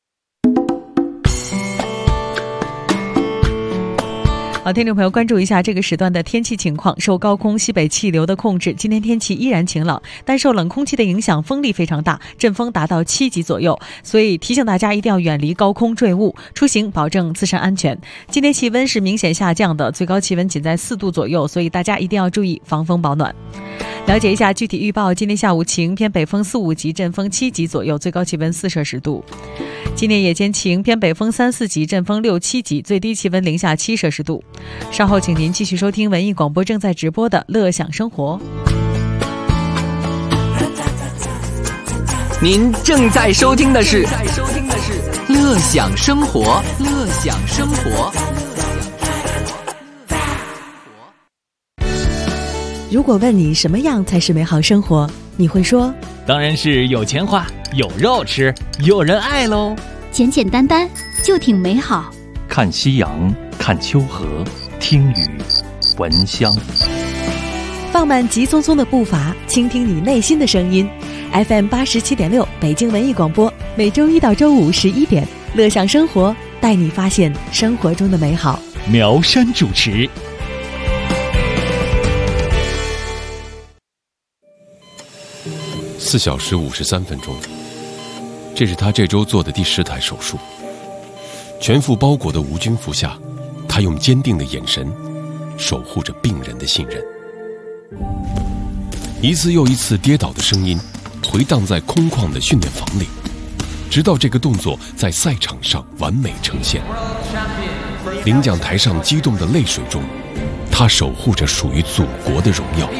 Speaker 1: 好，听众朋友，关注一下这个时段的天气情况。受高空西北气流的控制，今天天气依然晴朗，但受冷空气的影响，风力非常大，阵风达到7级左右，所以提醒大家一定要远离高空坠物，出行保证自身安全。今天气温是明显下降的，最高气温仅在4度左右，所以大家一定要注意防风保暖。了解一下具体预报，今天下午晴，偏北风4、5级，阵风7级左右，最高气温4摄氏度。今天夜间晴，偏北风3、4级，阵风6、7级，最低气温零下7摄氏度。稍后请您继续收听文艺广播正在直播的乐享生活。
Speaker 18: 您正在收听的是乐享生活，乐享生活。
Speaker 1: 如果问你什么样才是美好生活，你会说
Speaker 2: 当然是有钱花，有肉吃，有人爱喽。
Speaker 3: 简简单单就挺美好。
Speaker 4: 看夕阳，看秋河，听雨，闻香。
Speaker 1: 放慢急匆匆的步伐，倾听你内心的声音。FM 87.6北京文艺广播，每周1到周511点，乐享生活，带你发现生活中的美好。
Speaker 2: 苗山主持。
Speaker 19: 4小时53分钟，这是他这周做的第10台手术。全副包裹的无菌服下，他用坚定的眼神守护着病人的信任。一次又一次跌倒的声音， 回荡在空旷的训练房里，直到这个动作在赛场上完美呈现。领奖台上激动的泪水中，他守护着属于祖国的荣耀。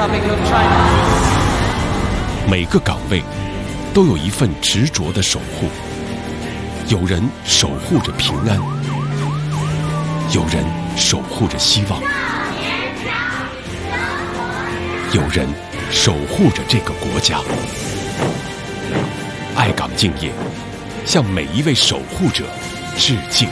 Speaker 19: 每个岗位都有一份执着的守护，有人守护着平安，有人守护着希望，有人守护着这个国家。爱岗敬业，向每一位守护者致敬。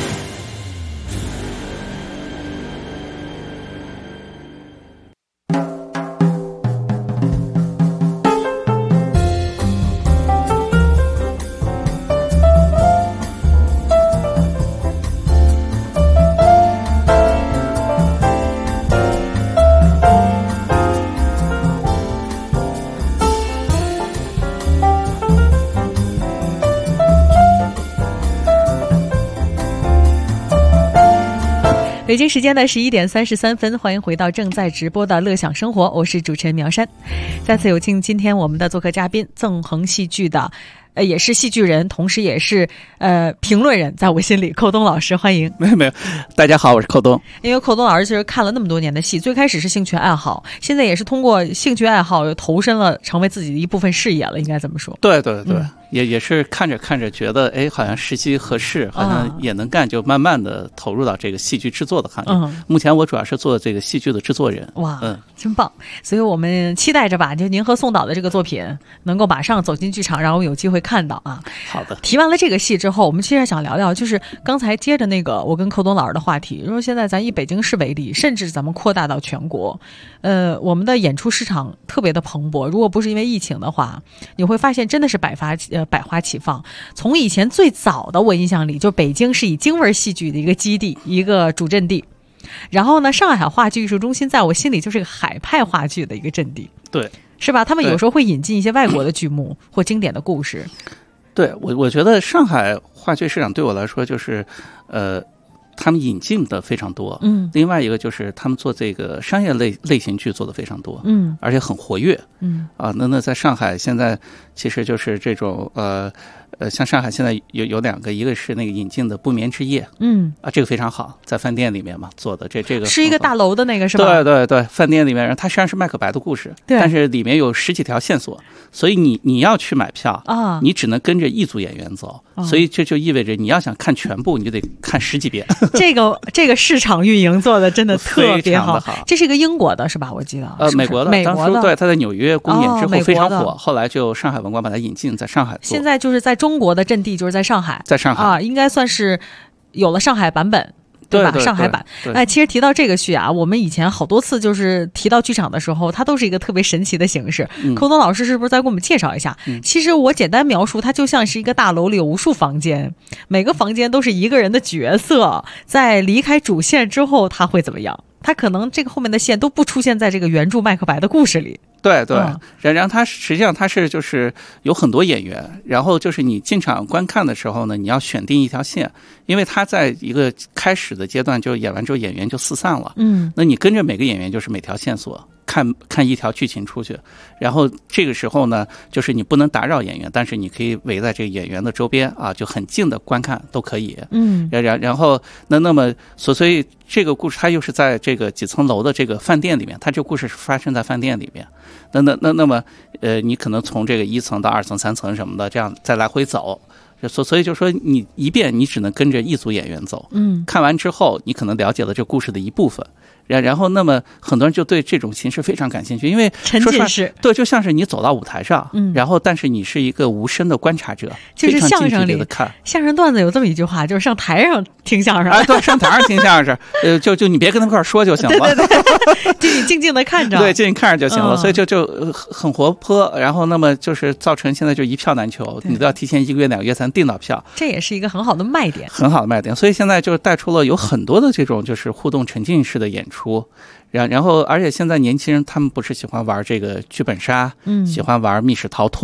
Speaker 1: 北京时间的11点33分，欢迎回到正在直播的乐享生活，我是主持人苗山。再次有请今天我们的做客嘉宾，纵横戏剧的也是戏剧人，同时也是评论人，在我心里寇东老师，欢迎。
Speaker 6: 没有，大家好，我是寇东。
Speaker 1: 因为寇东老师其实看了那么多年的戏，最开始是兴趣爱好，现在也是通过兴趣爱好又投身了，成为自己的一部分事业了，应该这么说。
Speaker 6: 对对对。也是看着看着觉得，哎，好像时机合适，好像也能干，就慢慢的投入到这个戏剧制作的行业。目前我主要是做这个戏剧的制作人。
Speaker 1: 哇，真棒！所以我们期待着吧，就您和宋导的这个作品能够马上走进剧场，让我们有机会看到啊。
Speaker 6: 好的。
Speaker 1: 提完了这个戏之后，我们其实想聊聊，就是刚才接着那个我跟寇东老师的话题，说现在咱以北京市为例，甚至咱们扩大到全国，我们的演出市场特别的蓬勃。如果不是因为疫情的话，你会发现真的是百花齐放。从以前最早的我印象里，就北京是以京味戏剧的一个基地，一个主阵地。然后呢，上海话剧艺术中心在我心里就是个海派话剧的一个阵地。
Speaker 6: 对，
Speaker 1: 是吧？他们有时候会引进一些外国的剧目或经典的故事。
Speaker 6: 对，我觉得上海话剧市场对我来说就是他们引进的非常多，另外一个就是他们做这个商业类型剧做的非常多，而且很活跃，那在上海现在其实就是这种像上海现在有两个，一个是那个引进的不眠之夜，这个非常好，在饭店里面嘛做的，这个
Speaker 1: 是一个大楼的那个是吧？
Speaker 6: 对对对，饭店里面，它实际上是麦克白的故事，但是里面有10几条线索，所以你要去买票啊，你只能跟着一组演员走，所以这就意味着你要想看全部，你就得看10几遍。
Speaker 1: 这个市场运营做的真的特别好，这是一个英国的是吧？我记得
Speaker 6: 美国的，当初对他在纽约公演之后非常火，后来就上海文广把它引进，在上海做。
Speaker 1: 现在就是在中国的阵地就是在上海，应该算是有了上海版本。对吧？上海版。其实提到这个剧啊，我们以前好多次就是提到剧场的时候，它都是一个特别神奇的形式。寇东老师是不是再给我们介绍一下？其实我简单描述，它就像是一个大楼里有无数房间，每个房间都是一个人的角色，在离开主线之后，他会怎么样？他可能这个后面的线都不出现在这个原著麦克白的故事里。
Speaker 6: 对对，然后它实际上它是就是有很多演员，然后就是你进场观看的时候呢，你要选定一条线，因为它在一个开始的阶段就演完之后演员就四散了，那你跟着每个演员就是每条线索看一条剧情出去，然后这个时候呢，就是你不能打扰演员，但是你可以围在这个演员的周边啊，就很近的观看都可以。然后那么所以这个故事它又是在这个几层楼的这个饭店里面，它这个故事是发生在饭店里面。那么你可能从这个1层到2层、3层什么的，这样再来回走。所以就说你一遍你只能跟着一组演员走，看完之后你可能了解了这故事的一部分。然后那么很多人就对这种形式非常感兴趣，因为
Speaker 1: 沉浸式，
Speaker 6: 对，就像是你走到舞台上，然后但是你是一个无声的观察者，
Speaker 1: 就是相声里
Speaker 6: 的看
Speaker 1: 相声段子有这么一句话，就是上台上听相声，
Speaker 6: 对，上台上听相声，就你别跟他们一块说就行了，
Speaker 1: 对，就你静静的看着，
Speaker 6: 对，静静看着就行了，所以就很活泼，然后那么就是造成现在就一票难求，你都要提前1个月2个月才能订到票，
Speaker 1: 这也是一个很好的卖点，
Speaker 6: 很好的卖点，所以现在就带出了有很多的这种就是互动沉浸式的演出。然后而且现在年轻人他们不是喜欢玩这个剧本杀，喜欢玩密室逃脱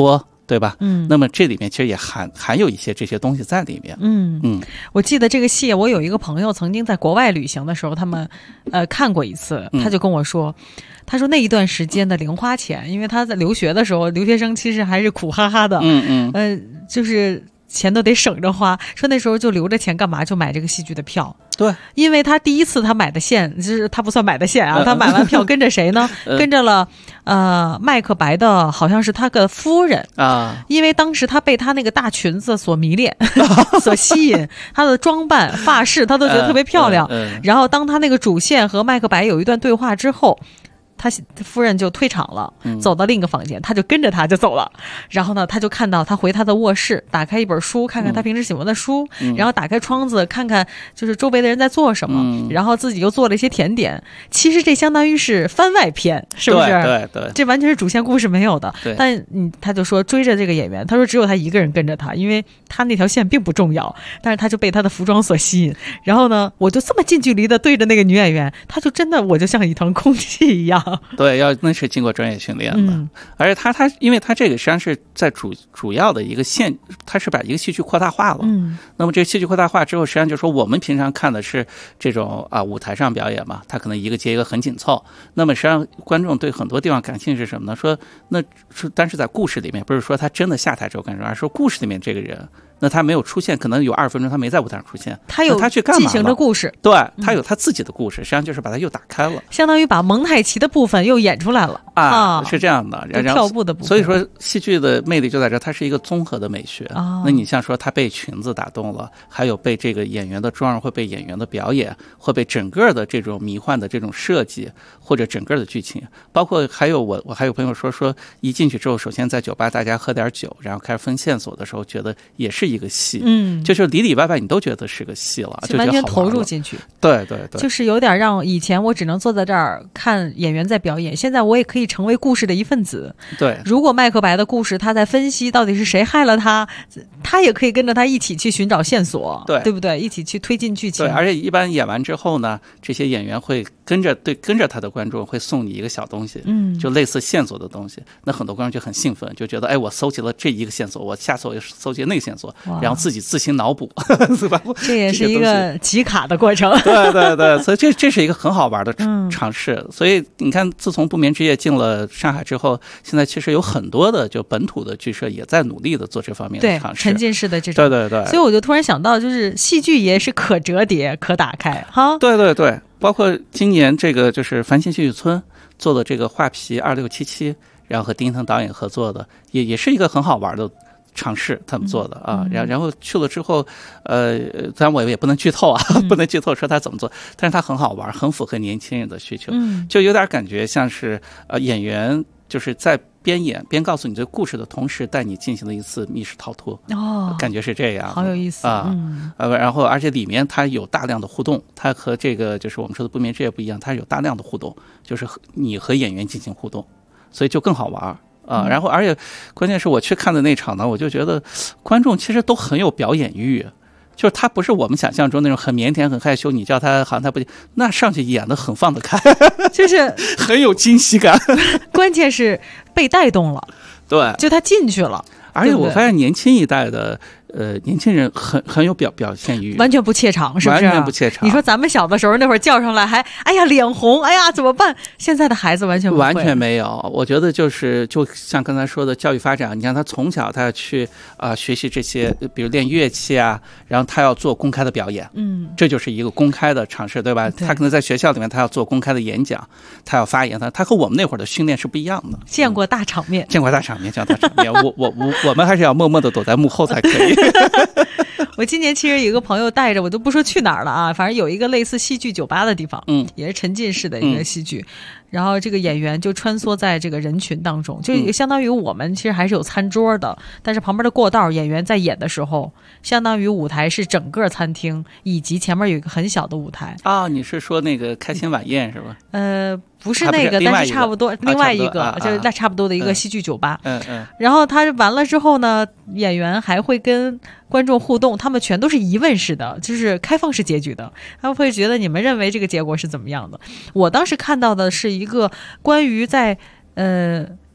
Speaker 6: 对吧？那么这里面其实也含有一些这些东西在里面。
Speaker 1: 我记得这个戏，我有一个朋友曾经在国外旅行的时候，他们看过一次，他就跟我说，他说那一段时间的零花钱，因为他在留学的时候，留学生其实还是苦哈哈的，就是钱都得省着花，说那时候就留着钱干嘛？就买这个戏剧的票。
Speaker 6: 对，
Speaker 1: 因为他第一次他买的线，就是他不算买的线啊，他买完票跟着谁呢？跟着了麦克白的好像是他的夫人啊，因为当时他被他那个大裙子所迷恋所吸引，他的装扮发饰他都觉得特别漂亮。然后当他那个主线和麦克白有一段对话之后，他夫人就退场了，走到另一个房间，他就跟着他就走了。然后呢，他就看到他回他的卧室，打开一本书，看看他平时喜欢的书，然后打开窗子看看就是周围的人在做什么，然后自己又做了一些甜点。其实这相当于是番外篇，是不是？
Speaker 6: 对，
Speaker 1: 这完全是主线故事没有的。但他就说追着这个演员，他说只有他一个人跟着他，因为他那条线并不重要，但是他就被他的服装所吸引。然后呢，我就这么近距离的对着那个女演员，他就真的我就像一团空气一样。
Speaker 6: 对，那是经过专业训练的。而且他因为他这个实际上是在主要的一个线，他是把一个戏剧扩大化了。那么这个戏剧扩大化之后，实际上就是说我们平常看的是这种舞台上表演嘛，他可能一个接一个很紧凑。那么实际上观众对很多地方感兴趣是什么呢？说那是但是在故事里面，不是说他真的下台之后感受，而是说故事里面这个人。那他没有出现，可能有20分钟他没在舞台上出现，他去干嘛了？
Speaker 1: 进行着故事，
Speaker 6: 对，他有他自己的故事，实际上就是把它又打开了，
Speaker 1: 相当于把蒙太奇的部分又演出来了
Speaker 6: 啊，是这样的。然后
Speaker 1: 跳步的部分，
Speaker 6: 所以说戏剧的魅力就在这，它是一个综合的美学。那你像说他被裙子打动了，还有被这个演员的妆，会被演员的表演，会被整个的这种迷幻的这种设计，或者整个的剧情，包括还有我还有朋友说一进去之后，首先在酒吧大家喝点酒，然后开始分线索的时候，觉得也是一个戏。就是里里外外你都觉得是个戏了，就
Speaker 1: 完全投入进去。
Speaker 6: 对，
Speaker 1: 就是有点让以前我只能坐在这儿看演员在表演，现在我也可以成为故事的一份子。
Speaker 6: 对，
Speaker 1: 如果麦克白的故事他在分析到底是谁害了他，他也可以跟着他一起去寻找线索，对不对？一起去推进剧情。
Speaker 6: 对，而且一般演完之后呢，这些演员会跟着他的观众会送你一个小东西，就类似线索的东西。那很多观众就很兴奋，就觉得哎，我搜集了这一个线索，我下次我搜集那个线索，然后自己自行脑补，是吧？
Speaker 1: 这也是一个集卡的过程。
Speaker 6: 对，所以这是一个很好玩的尝试。所以你看，自从不眠之夜进了上海之后，现在其实有很多的就本土的剧社也在努力的做这方面的尝试，
Speaker 1: 沉浸式的这种。
Speaker 6: 对。
Speaker 1: 所以我就突然想到，就是戏剧也是可折叠、可打开哈。
Speaker 6: 对，包括今年这个就是繁星戏剧村做的这个画皮2677，然后和丁腾导演合作的，也是一个很好玩的尝试，他们做的啊，然后去了之后，当然我也不能剧透啊，不能剧透说他怎么做，但是他很好玩，很符合年轻人的需求，就有点感觉像是演员就是在边演边告诉你这个故事的同时，带你进行了一次密室逃脱，感觉是这样，
Speaker 1: 好有意思
Speaker 6: 啊，然后而且里面它有大量的互动，它和这个就是我们说的不眠之夜不一样，它有大量的互动，就是你和演员进行互动，所以就更好玩。然后而且关键是我去看的那场呢，我就觉得观众其实都很有表演欲，就是他不是我们想象中那种很腼腆很害羞，你叫他好像他不，那上去演得很放得开，
Speaker 1: 就是
Speaker 6: 很有惊喜感。
Speaker 1: 关键是被带动了，
Speaker 6: 对，
Speaker 1: 就他进去了。
Speaker 6: 而且我发现年轻一代的年轻人很有表现欲，
Speaker 1: 完全不怯场，是不是？
Speaker 6: 完全不怯场。
Speaker 1: 你说咱们小的时候那会儿叫上来还哎呀脸红，哎呀怎么办？现在的孩子完全不会，
Speaker 6: 完全没有。我觉得就像刚才说的教育发展，你看他从小他要去学习这些，比如练乐器啊，然后他要做公开的表演，这就是一个公开的尝试，对吧？他可能在学校里面他要做公开的演讲，他要发言，他和我们那会儿的训练是不一样的。
Speaker 1: 见过大场面，
Speaker 6: 我们还是要默默的躲在幕后才可以。
Speaker 1: 我今年其实有一个朋友带着我，就不说去哪儿了啊，反正有一个类似戏剧酒吧的地方，也是沉浸式的一个戏剧，然后这个演员就穿梭在这个人群当中，就相当于我们其实还是有餐桌的，但是旁边的过道演员在演的时候，相当于舞台是整个餐厅以及前面有一个很小的舞台
Speaker 6: 啊。你是说那个开心晚宴是吧？
Speaker 1: 不是那个，但是差不多，另外一个就是那差不多的一个戏剧酒吧。然后他完了之后呢，演员还会跟观众互动，他们全都是疑问式的，就是开放式结局的。他们会觉得你们认为这个结果是怎么样的？我当时看到的是一个关于在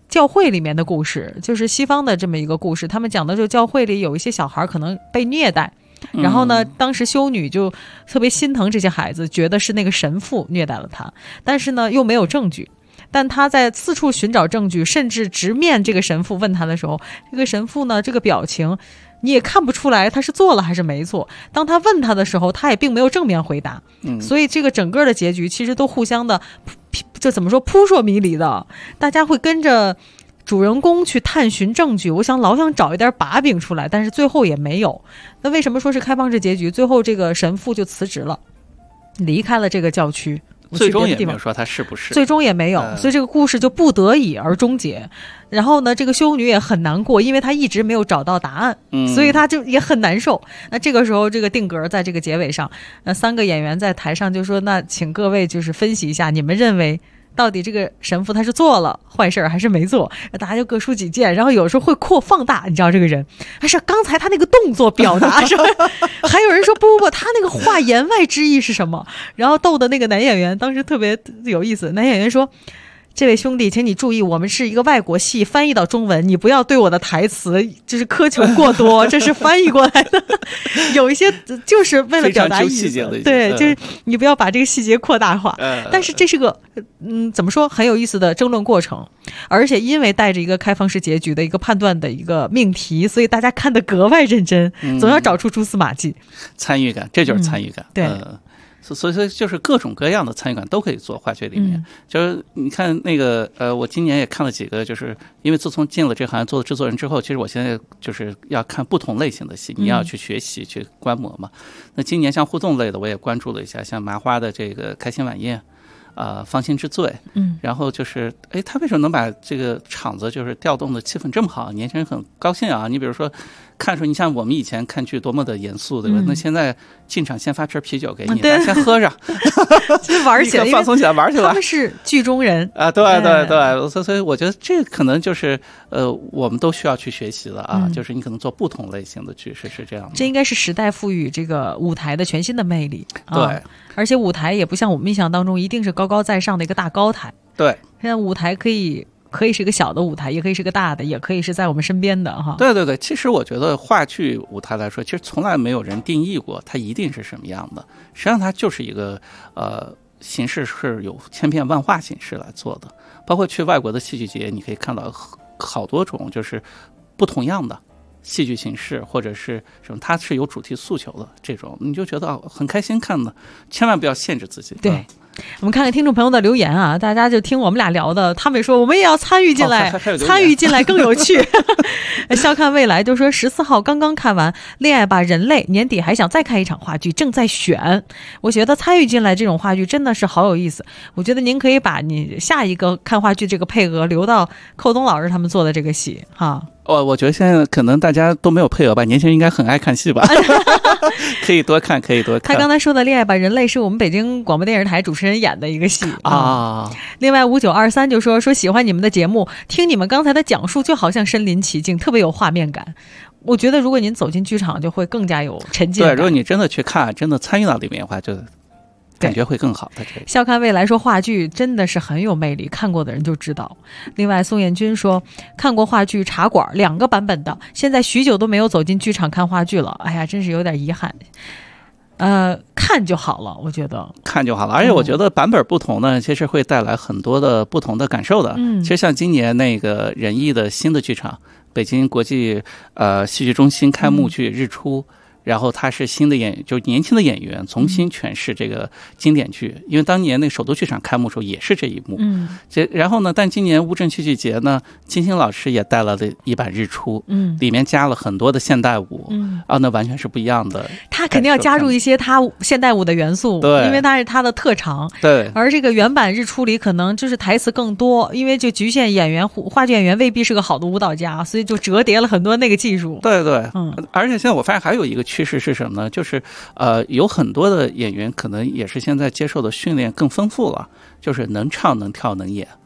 Speaker 1: 教会里面的故事，就是西方的这么一个故事，他们讲的就教会里有一些小孩可能被虐待，然后呢当时修女就特别心疼这些孩子，觉得是那个神父虐待了他，但是呢又没有证据，但他在四处寻找证据，甚至直面这个神父问他的时候，这个神父呢这个表情你也看不出来他是做了还是没做，当他问他的时候他也并没有正面回答，所以这个整个的结局其实都互相的就怎么说扑朔迷离的，大家会跟着主人公去探寻证据，我想老想找一点把柄出来，但是最后也没有。那为什么说是开放式结局？最后这个神父就辞职了，离开了这个教区，
Speaker 6: 最终也没有说他是不是，
Speaker 1: 最终也没有，所以这个故事就不得已而终结。然后呢这个修女也很难过，因为她一直没有找到答案，所以她就也很难受。那这个时候这个定格在这个结尾上，那3个演员在台上就说，那请各位就是分析一下，你们认为到底这个神父他是做了坏事还是没做，大家就各抒己见，然后有时候会放大，你知道这个人还是刚才他那个动作表达是吧还有人说不，他那个话言外之意是什么，然后逗的那个男演员当时特别有意思，男演员说，这位兄弟请你注意，我们是一个外国戏，翻译到中文你不要对我的台词就是苛求过多这是翻译过来的有一些就是为了表达意思，对，就是你不要把这个细节扩大化，但是这是个怎么说很有意思的争论过程，而且因为带着一个开放式结局的一个判断的一个命题，所以大家看得格外认真，总要找出蛛丝马迹，
Speaker 6: 参与感，这就是参与感，
Speaker 1: 对。
Speaker 6: 所以就是各种各样的参与感都可以做话剧里面，就是你看那个我今年也看了几个，就是因为自从进了这行做了制作人之后，其实我现在就是要看不同类型的戏，你要去学习去观摩嘛。那今年像互动类的我也关注了一下，像麻花的这个开心晚宴，芳心之醉，然后就是他为什么能把这个场子就是调动的气氛这么好，年轻人很高兴啊。你比如说看出你像我们以前看剧多么的严肃，对吧？那现在进场先发瓶啤酒给你，大家先喝上
Speaker 1: 玩起来，
Speaker 6: 放松起来，玩起来。
Speaker 1: 他们是剧中人
Speaker 6: 啊，对，所以我觉得这可能就是我们都需要去学习的啊，就是你可能做不同类型的剧是这样的。
Speaker 1: 这应该是时代赋予这个舞台的全新的魅力，
Speaker 6: 对，
Speaker 1: 而且舞台也不像我们印象当中一定是高高在上的一个大高台，
Speaker 6: 对，
Speaker 1: 现在舞台可以是个小的舞台，也可以是个大的，也可以是在我们身边的哈。
Speaker 6: 对，其实我觉得话剧舞台来说，其实从来没有人定义过它一定是什么样的，实际上它就是一个形式是有千变万化形式来做的，包括去外国的戏剧节，你可以看到好多种就是不同样的戏剧形式，或者是什么它是有主题诉求的，这种你就觉得很开心看的，千万不要限制自己。
Speaker 1: 对，我们看看听众朋友的留言啊，大家就听我们俩聊的，他们也说我们也要参与进来，参与进来更有趣笑看未来就说14号刚刚看完《恋爱吧人类》，年底还想再看一场话剧，正在选。我觉得参与进来这种话剧真的是好有意思，我觉得您可以把你下一个看话剧这个配额留到寇东老师他们做的这个戏哈。
Speaker 6: 我觉得现在可能大家都没有配额吧，年轻人应该很爱看戏吧可以多看。他
Speaker 1: 刚才说的《恋爱吧人类》是我们北京广播电视台主持人演的一个戏啊。另外5923就说喜欢你们的节目，听你们刚才的讲述就好像身临其境，特别有画面感。我觉得如果您走进剧场就会更加有沉浸感。
Speaker 6: 对，如果你真的去看，真的参与到里面的话，就感觉会更好。
Speaker 1: 笑看未来说话剧真的是很有魅力，看过的人就知道。另外宋彦军说看过话剧《茶馆》2个版本的，现在许久都没有走进剧场看话剧了，哎呀真是有点遗憾。看就好了，我觉得
Speaker 6: 看就好了，而且我觉得版本不同呢，其实会带来很多的不同的感受的。其实像今年那个仁义的新的剧场，北京国际戏剧中心开幕剧《日出》，然后他是新的就年轻的演员重新诠释这个经典剧，因为当年那首都剧场开幕的时候也是这一幕。然后呢，但今年乌镇戏剧节呢，金星老师也带了一版《日出》，里面加了很多的现代舞，那完全是不一样的。
Speaker 1: 他肯定要加入一些他现代舞的元素，
Speaker 6: 对，
Speaker 1: 因为他是他的特长。
Speaker 6: 对，
Speaker 1: 而这个原版《日出》里可能就是台词更多，因为就局限演员，话剧演员未必是个好的舞蹈家，所以就折叠了很多那个技术。
Speaker 6: 对，而且现在我发现还有一个趋势是什么呢？就是有很多的演员可能也是现在接受的训练更丰富了，就是能唱能跳能演。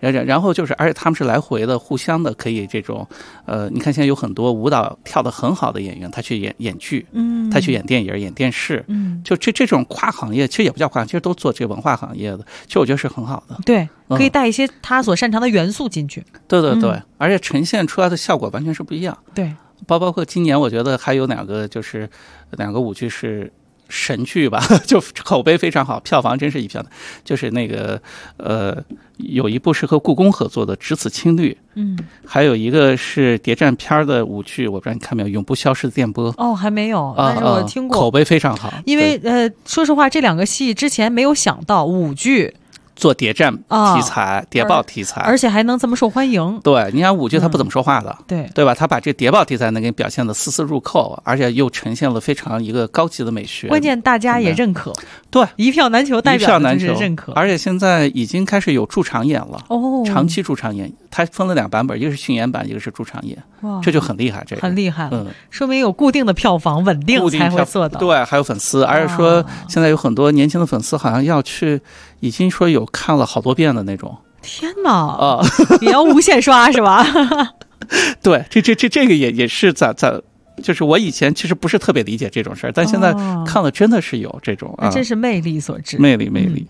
Speaker 6: 然后就是，而且他们是来回的，互相的可以这种，你看现在有很多舞蹈跳得很好的演员，他去演剧，他去演电影、演电视，就这种跨行业，其实也不叫跨行业，其实都做这个文化行业的，其实我觉得是很好的。
Speaker 1: 对，可以带一些他所擅长的元素进去。
Speaker 6: 对，而且呈现出来的效果完全是不一样。
Speaker 1: 对，
Speaker 6: 包括今年我觉得还有两个舞剧是神剧吧，就口碑非常好，票房真是一票的。就是那个有一部是和故宫合作的《只此青绿》，还有一个是谍战片的舞剧，我不知道你看没有，《永不消失的电波》。
Speaker 1: 哦，还没有，但是我听过，
Speaker 6: 口碑非常好。
Speaker 1: 因为说实话，这两个戏之前没有想到舞剧
Speaker 6: 做谍战题材、谍报题材，
Speaker 1: 而且还能这么受欢迎。
Speaker 6: 对，你看舞剧他不怎么说话的，对吧？他把这谍报题材能给你表现的丝丝入扣，而且又呈现了非常一个高级的美学。
Speaker 1: 关键大家也认可，
Speaker 6: 对，
Speaker 1: 一票难求，代表的就是认可。
Speaker 6: 而且现在已经开始有驻场演了，长期驻场演，它分了2版本，一个是巡演版，一个是驻场演，这就很厉害，这个
Speaker 1: 很厉害了，说明有固定的票房，稳定才会做到。
Speaker 6: 对，还有粉丝，而且说现在有很多年轻的粉丝好像要去。已经说有看了好多遍的那种，
Speaker 1: 天哪！也要无限刷是吧？
Speaker 6: 对，这个也是在，就是我以前其实不是特别理解这种事儿，但现在看了真的是有这种
Speaker 1: 真是魅力所致。
Speaker 6: 魅力。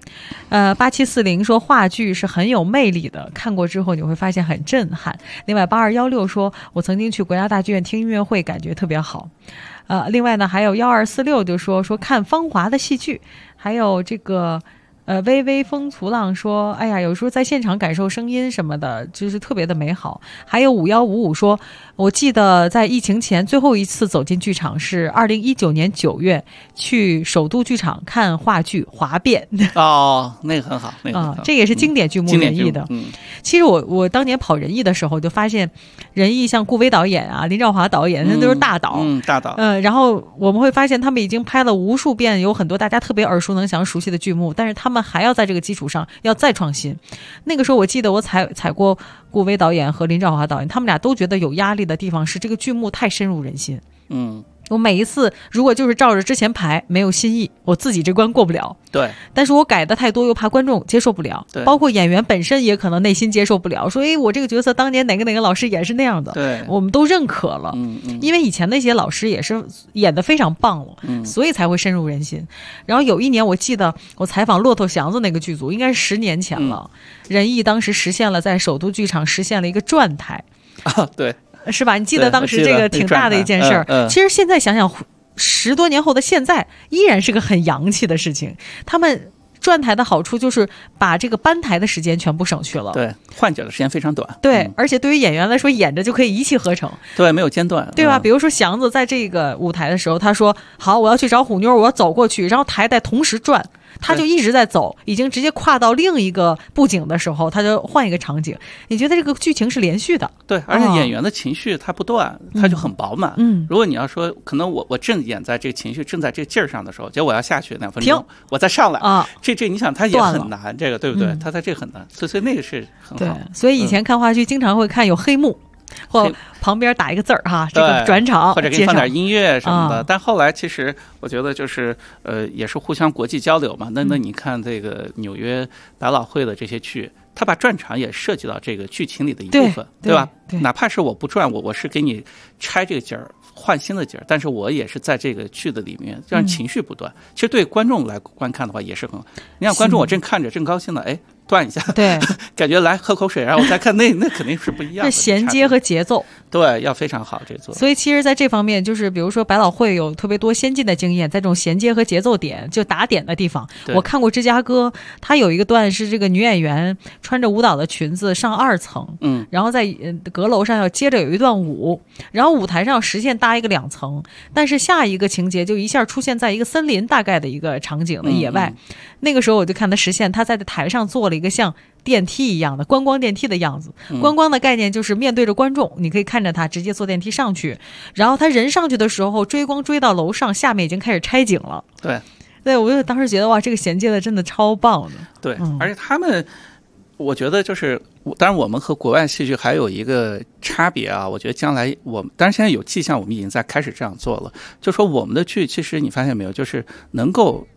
Speaker 1: 8740说话剧是很有魅力的，看过之后你会发现很震撼。另外8216说，我曾经去国家大剧院听音乐会，感觉特别好。另外呢，还有1246就说看芳华的戏剧，还有这个。微微风粗浪说，哎呀，有时候在现场感受声音什么的，就是特别的美好。还有5155说，我记得在疫情前最后一次走进剧场是2019年9月去首都剧场看话剧《华变》。
Speaker 6: 那个很好，那个
Speaker 1: 这也是经典剧目仁义的。其实我当年跑仁义的时候就发现，仁义像顾威导演啊、林兆华导演，那都是大导，
Speaker 6: 大导。
Speaker 1: 然后我们会发现他们已经拍了无数遍，有很多大家特别耳熟能详、熟悉的剧目，但是他们还要在这个基础上要再创新。那个时候我记得我采过顾威导演和林兆华导演，他们俩都觉得有压力的地方是这个剧目太深入人心。我每一次如果就是照着之前排没有新意，我自己这关过不了。
Speaker 6: 对，
Speaker 1: 但是我改的太多又怕观众接受不了，包括演员本身也可能内心接受不了，说我这个角色当年哪个老师演是那样的，
Speaker 6: 对，
Speaker 1: 我们都认可了。因为以前那些老师也是演得非常棒了，所以才会深入人心。然后有一年我记得我采访骆驼祥子那个剧组，应该是10年前了，仁义当时实现了在首都剧场实现了一个转台
Speaker 6: 对，
Speaker 1: 是吧？你记得当时这个挺大的一件事儿。其实现在想想10多年后的现在依然是个很洋气的事情。他们转台的好处就是把这个搬台的时间全部省去了，
Speaker 6: 对，换角的时间非常短，
Speaker 1: 对，而且对于演员来说演着就可以一气呵成，
Speaker 6: 对，没有间断，
Speaker 1: 对吧？比如说祥子在这个舞台的时候，他说好，我要去找虎妞，我要走过去，然后台在同时转，他就一直在走，已经直接跨到另一个布景的时候，他就换一个场景。你觉得这个剧情是连续的？
Speaker 6: 对，而且演员的情绪它不断，它就很饱满。如果你要说可能我正演在这个情绪正在这劲儿上的时候，结果我要下去2分钟，我再上来这你想它也很难，这个对不对？它在这很难，所以那个是很好。
Speaker 1: 对，所以以前看话剧经常会看有黑幕。或旁边打一个字儿哈，这个转场
Speaker 6: 或者给你放点音乐什么的。但后来其实我觉得就是也是互相国际交流嘛。那你看这个纽约百老汇的这些剧，他把转场也涉及到这个剧情里的一部分，对吧？哪怕是我不转，我是给你拆这个景儿，换新的景儿，但是我也是在这个剧的里面让情绪不断。其实对观众来观看的话也是很好。你想观众我正看着正高兴呢，哎。断一下，
Speaker 1: 对，
Speaker 6: 感觉来喝口水，然后我再看那肯定是不一样的。
Speaker 1: 是衔接和节奏，
Speaker 6: 对，要非常好这做。
Speaker 1: 所以其实在这方面，就是比如说百老汇有特别多先进的经验，在这种衔接和节奏点就打点的地方。我看过芝加哥，他有一个段是这个女演员穿着舞蹈的裙子上2层，然后在阁楼上要接着有一段舞，然后舞台上实现搭一个2层，但是下一个情节就一下出现在一个森林大概的一个场景的野外。那个时候我就看他实现，他在台上做了一个像电梯一样的观光电梯的样子。观光的概念就是面对着观众，你可以看着他直接坐电梯上去，然后他人上去的时候追光追到楼上，下面已经开始拆景了。对，我就当时觉得哇，这个衔接的真的超棒的。
Speaker 6: 对，而且他们我觉得就是当然我们和国外戏剧还有一个差别啊，我觉得将来当然现在有迹象我们已经在开始这样做了，就说我们的剧其实你发现没有，就是能够就是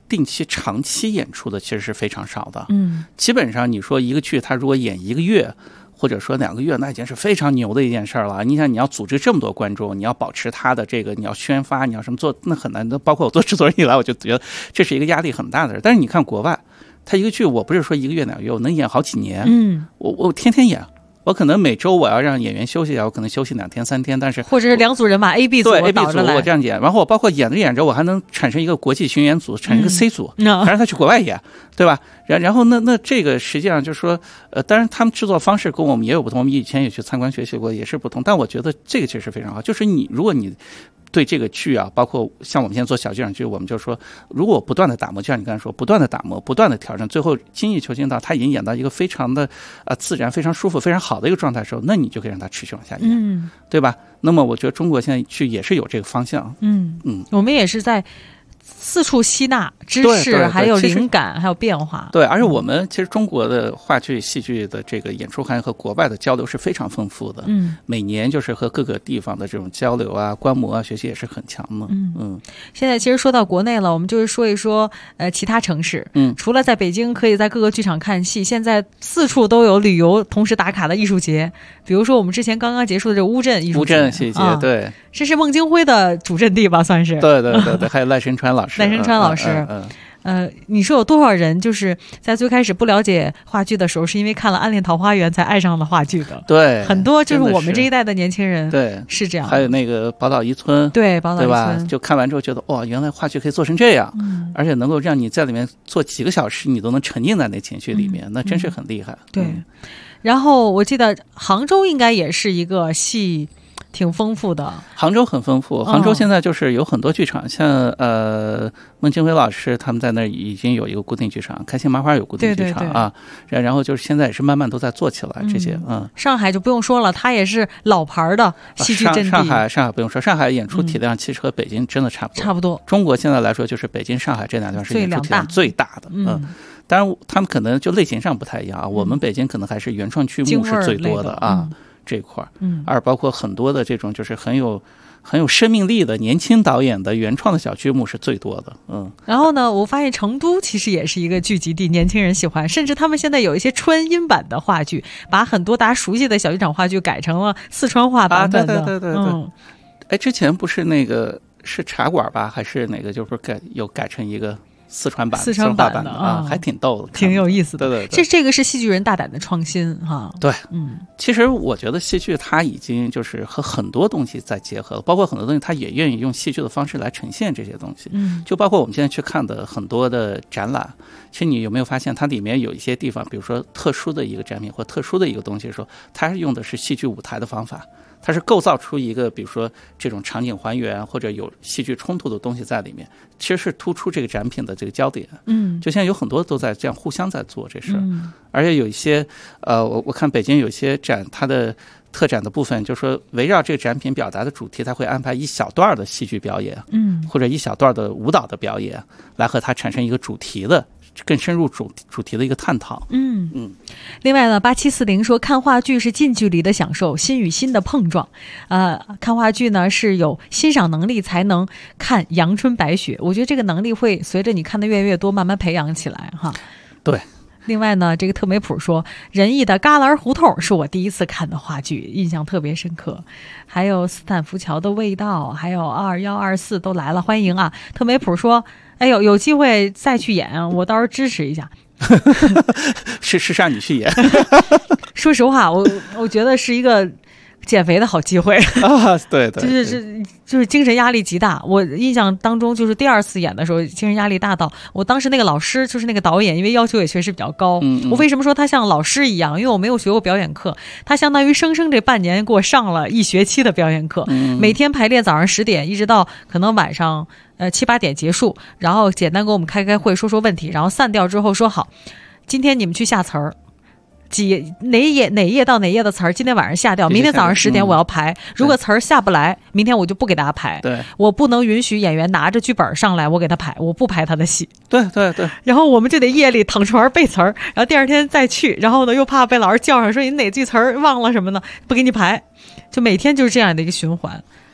Speaker 6: 定期长期演出的其实是非常少的。基本上你说一个剧它如果演1个月或者说2个月，那已经是非常牛的一件事了。你想你要组织这么多观众，你要保持它的这个，你要宣发，你要什么做，那很难的。包括我做制作人以来，我就觉得这是一个压力很大的事。但是你看国外，他一个剧我不是说1个月2个月，我能演好几年。我天天演。我可能每周我要让演员休息一下，我可能休息2天3天，但是
Speaker 1: 或者是2组人马 A、B 组，
Speaker 6: 对 A、B 组我这样演，然后我包括演着演着，我还能产生一个国际巡演组，产生一个 C 组，还让他去国外演，对吧？然后那这个实际上就是说，当然他们制作方式跟我们也有不同，我们以前也去参观学习过，也是不同。但我觉得这个其实非常好，就是如果你对这个剧啊，包括像我们现在做小剧场剧，我们就说，如果不断的打磨，就像你刚才说，不断的打磨，不断的调整，最后精益求精到他已经演到一个非常的自然、非常舒服、非常好的一个状态的时候，那你就可以让他持续往下演，对吧？那么我觉得中国现在剧也是有这个方向，
Speaker 1: 我们也是在四处吸纳知识，还有灵感，还有变化。
Speaker 6: 对，而且我们其实中国的话剧、戏剧的这个演出还和国外的交流是非常丰富的。每年就是和各个地方的这种交流啊、观摩啊、学习也是很强的。
Speaker 1: 现在其实说到国内了，我们就是说一说其他城市。除了在北京可以在各个剧场看戏，现在四处都有旅游同时打卡的艺术节。比如说我们之前刚刚结束的这个乌镇艺术节，
Speaker 6: 乌镇戏节，对，
Speaker 1: 这是孟京辉的主阵地吧，算是。
Speaker 6: 对，还有赖声川老师。
Speaker 1: 赖声川老师，你说有多少人就是在最开始不了解话剧的时候，是因为看了《暗恋桃花源》才爱上了话剧的？
Speaker 6: 对，
Speaker 1: 很多就是我们这一代的年轻人，
Speaker 6: 对，
Speaker 1: 是这样。
Speaker 6: 还有那个宝岛一村，
Speaker 1: 对，宝岛一村，
Speaker 6: 对吧？就看完之后觉得，哇，原来话剧可以做成这样，而且能够让你在里面做几个小时，你都能沉浸在那情绪里面，那真是很厉害。
Speaker 1: 对，然后我记得杭州应该也是一个戏挺丰富的。
Speaker 6: 杭州很丰富，杭州现在就是有很多剧场，像孟京辉老师他们在那儿已经有一个固定剧场，开心麻花有固定剧场啊，然后就是现在也是慢慢都在做起来这些。
Speaker 1: 上海就不用说了，它也是老牌的戏剧阵地。
Speaker 6: 上海不用说，上海演出体量其实和北京真的差不多。中国现在来说，就是北京、上海这2地方是演出体量最大的。当然他们可能就类型上不太一样啊，我们北京可能还是原创剧目是最多的啊。这块而包括很多的这种就是很有生命力的年轻导演的原创的小剧目是最多的。
Speaker 1: 然后呢，我发现成都其实也是一个聚集地，年轻人喜欢，甚至他们现在有一些川音版的话剧，把很多大家熟悉的小剧场话剧改成了四川话版本的。
Speaker 6: 对。之前不是那个是茶馆吧，还是哪个就是改成一个四川版的啊，还挺逗的，
Speaker 1: 挺有意思的。
Speaker 6: 对，
Speaker 1: 这个是戏剧人大胆的创新哈。
Speaker 6: 对，其实我觉得戏剧它已经就是和很多东西在结合了，包括很多东西它也愿意用戏剧的方式来呈现这些东西。就包括我们现在去看的很多的展览，其实你有没有发现它里面有一些地方，比如说特殊的一个展品或特殊的一个东西的时候，它用的是戏剧舞台的方法。它是构造出一个比如说这种场景还原或者有戏剧冲突的东西在里面，其实是突出这个展品的这个焦点。就现在有很多都在这样互相在做这事。而且有一些我看北京有些展，它的特展的部分就是说围绕这个展品表达的主题，它会安排一小段的戏剧表演，或者一小段的舞蹈的表演，来和它产生一个主题的更深入主题的一个探讨。
Speaker 1: 另外呢，8740说看话剧是近距离的享受，心与心的碰撞。看话剧呢是有欣赏能力才能看阳春白雪，我觉得这个能力会随着你看的越来越多慢慢培养起来哈。
Speaker 6: 对。
Speaker 1: 另外呢，这个特美普说仁义的旮旯胡同是我第一次看的话剧，印象特别深刻。还有斯坦福桥的味道，还有2124都来了，欢迎啊。特美普说哎呦，有机会再去演，我到时候支持一下。
Speaker 6: 是让你去演。
Speaker 1: 说实话，我觉得是一个减肥的好机会
Speaker 6: 啊！对，
Speaker 1: 就是精神压力极大。我印象当中，就是第2次演的时候，精神压力大到我当时那个老师，就是那个导演，因为要求也确实比较高。我为什么说他像老师一样？因为我没有学过表演课，他相当于生这半年给我上了1学期的表演课，每天排练早上10点，一直到可能晚上7、8点结束，然后简单给我们开会，说问题，然后散掉之后说好，今天你们去下词儿。哪页到哪页的词儿，今天晚上下掉，明天早上10点我要排。如果词儿下不来，明天我就不给大家排。
Speaker 6: 对，
Speaker 1: 我不能允许演员拿着剧本上来我给他排，我不排他的戏。
Speaker 6: 对。
Speaker 1: 然后我们就得夜里躺床背词儿，然后第2天再去，然后呢又怕被老师叫上说你哪句词儿忘了什么呢，不给你排，就每天就是这样的一个循环。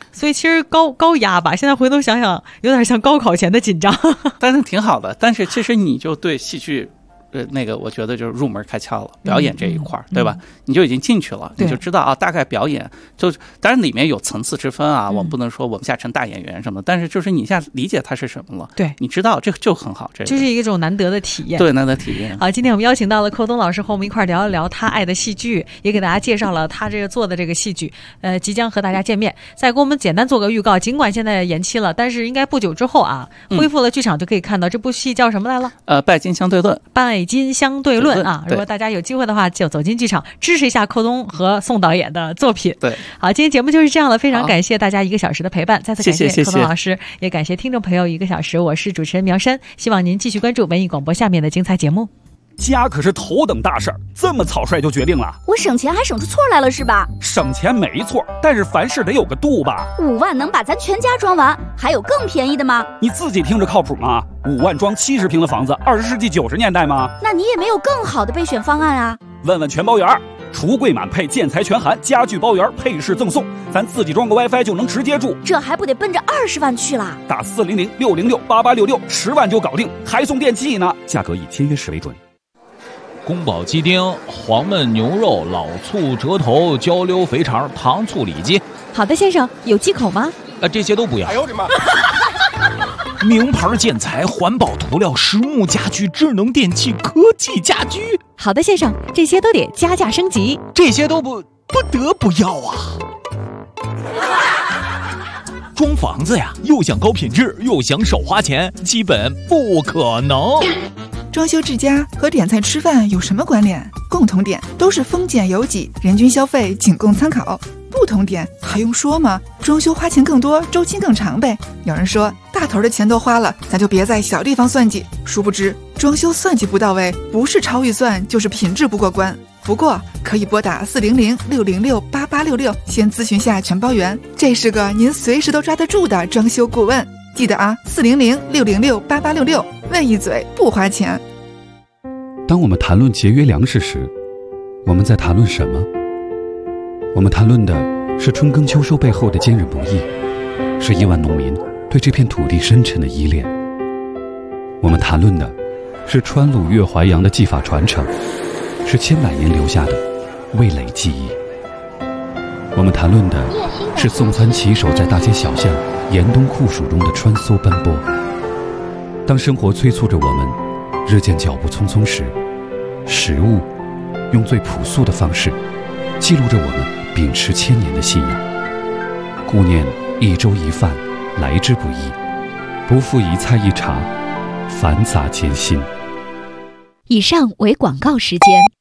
Speaker 1: 所以其实高压吧，现在回头想想，有点像高考前的紧张。
Speaker 6: 但是挺好的，但是其实你就对戏剧。那个我觉得就是入门开窍了，表演这一块对吧？你就已经进去了，你就知道啊，大概表演就当然里面有层次之分啊，我们不能说我们下成大演员什么的，但是就是你一下理解它是什么了，
Speaker 1: 对，
Speaker 6: 你知道这就很好，这
Speaker 1: 是一种难得的体验，
Speaker 6: 对，难得体验。
Speaker 1: 好，今天我们邀请到了寇东老师和我们一块聊一聊他爱的戏剧，也给大家介绍了他这个做的这个戏剧，即将和大家见面。再给我们简单做个预告，尽管现在延期了，但是应该不久之后啊，恢复了剧场就可以看到这部戏叫什么来了？
Speaker 6: 拜金相对论。
Speaker 1: 拜金相对论啊！如果大家有机会的话，就走进剧场支持一下寇东和宋导演的作品。
Speaker 6: 对，
Speaker 1: 好，今天节目就是这样了，非常感谢大家1个小时的陪伴，再次感
Speaker 6: 谢
Speaker 1: 寇东老师，也感谢听众朋友1个小时。我是主持人苗山，希望您继续关注文艺广播下面的精彩节目。
Speaker 9: 家可是头等大事儿，这么草率就决定了？
Speaker 3: 我省钱还省出错来了是吧？
Speaker 9: 省钱没错，但是凡事得有个度吧。
Speaker 3: 5万能把咱全家装完，还有更便宜的吗？
Speaker 9: 你自己听着靠谱吗？5万装70平的房子，20世纪90年代吗？
Speaker 3: 那你也没有更好的备选方案啊？
Speaker 9: 问问全包园，橱柜满配，建材全含，家具包圆，配饰赠送，咱自己装个 WiFi 就能直接住，
Speaker 3: 这还不得奔着20万去啦？
Speaker 9: 打400-606-8866，10万就搞定，还送电器呢，价格以签约时为准。
Speaker 11: 宫保鸡丁、黄焖牛肉、老醋折头、焦溜肥肠、糖醋里脊。
Speaker 3: 好的，先生，有忌口吗？
Speaker 11: 这些都不要。
Speaker 9: 哎呦我的妈！
Speaker 11: 名牌建材、环保涂料、实木家具、智能电器、科技家居。
Speaker 3: 好的，先生，这些都得加价升级。
Speaker 11: 这些都不得不要啊！装房子呀，又想高品质，又想少花钱，基本不可能。
Speaker 20: 装修之家和点菜吃饭有什么关联？共同点都是丰俭由己，人均消费仅供参考。不同点还用说吗？装修花钱更多，周期更长呗。有人说大头的钱都花了，咱就别在小地方算计。殊不知装修算计不到位，不是超预算就是品质不过关。不过可以拨打400-606-8866先咨询下全包园，这是个您随时都抓得住的装修顾问。记得啊，400-606-8866，问一嘴不花钱。
Speaker 21: 当我们谈论节约粮食时，我们在谈论什么？我们谈论的是春耕秋收背后的坚韧不易，是亿万农民对这片土地深沉的依恋。我们谈论的是川鲁粤淮扬的技法传承，是千百年留下的味蕾记忆。我们谈论的是送餐骑手在大街小巷严冬酷暑中的穿梭奔波。当生活催促着我们日渐脚步匆匆时，食物用最朴素的方式记录着我们秉持1000年的信仰。顾念一粥一饭来之不易，不负一菜一茶繁杂艰辛。
Speaker 3: 以上为广告时间。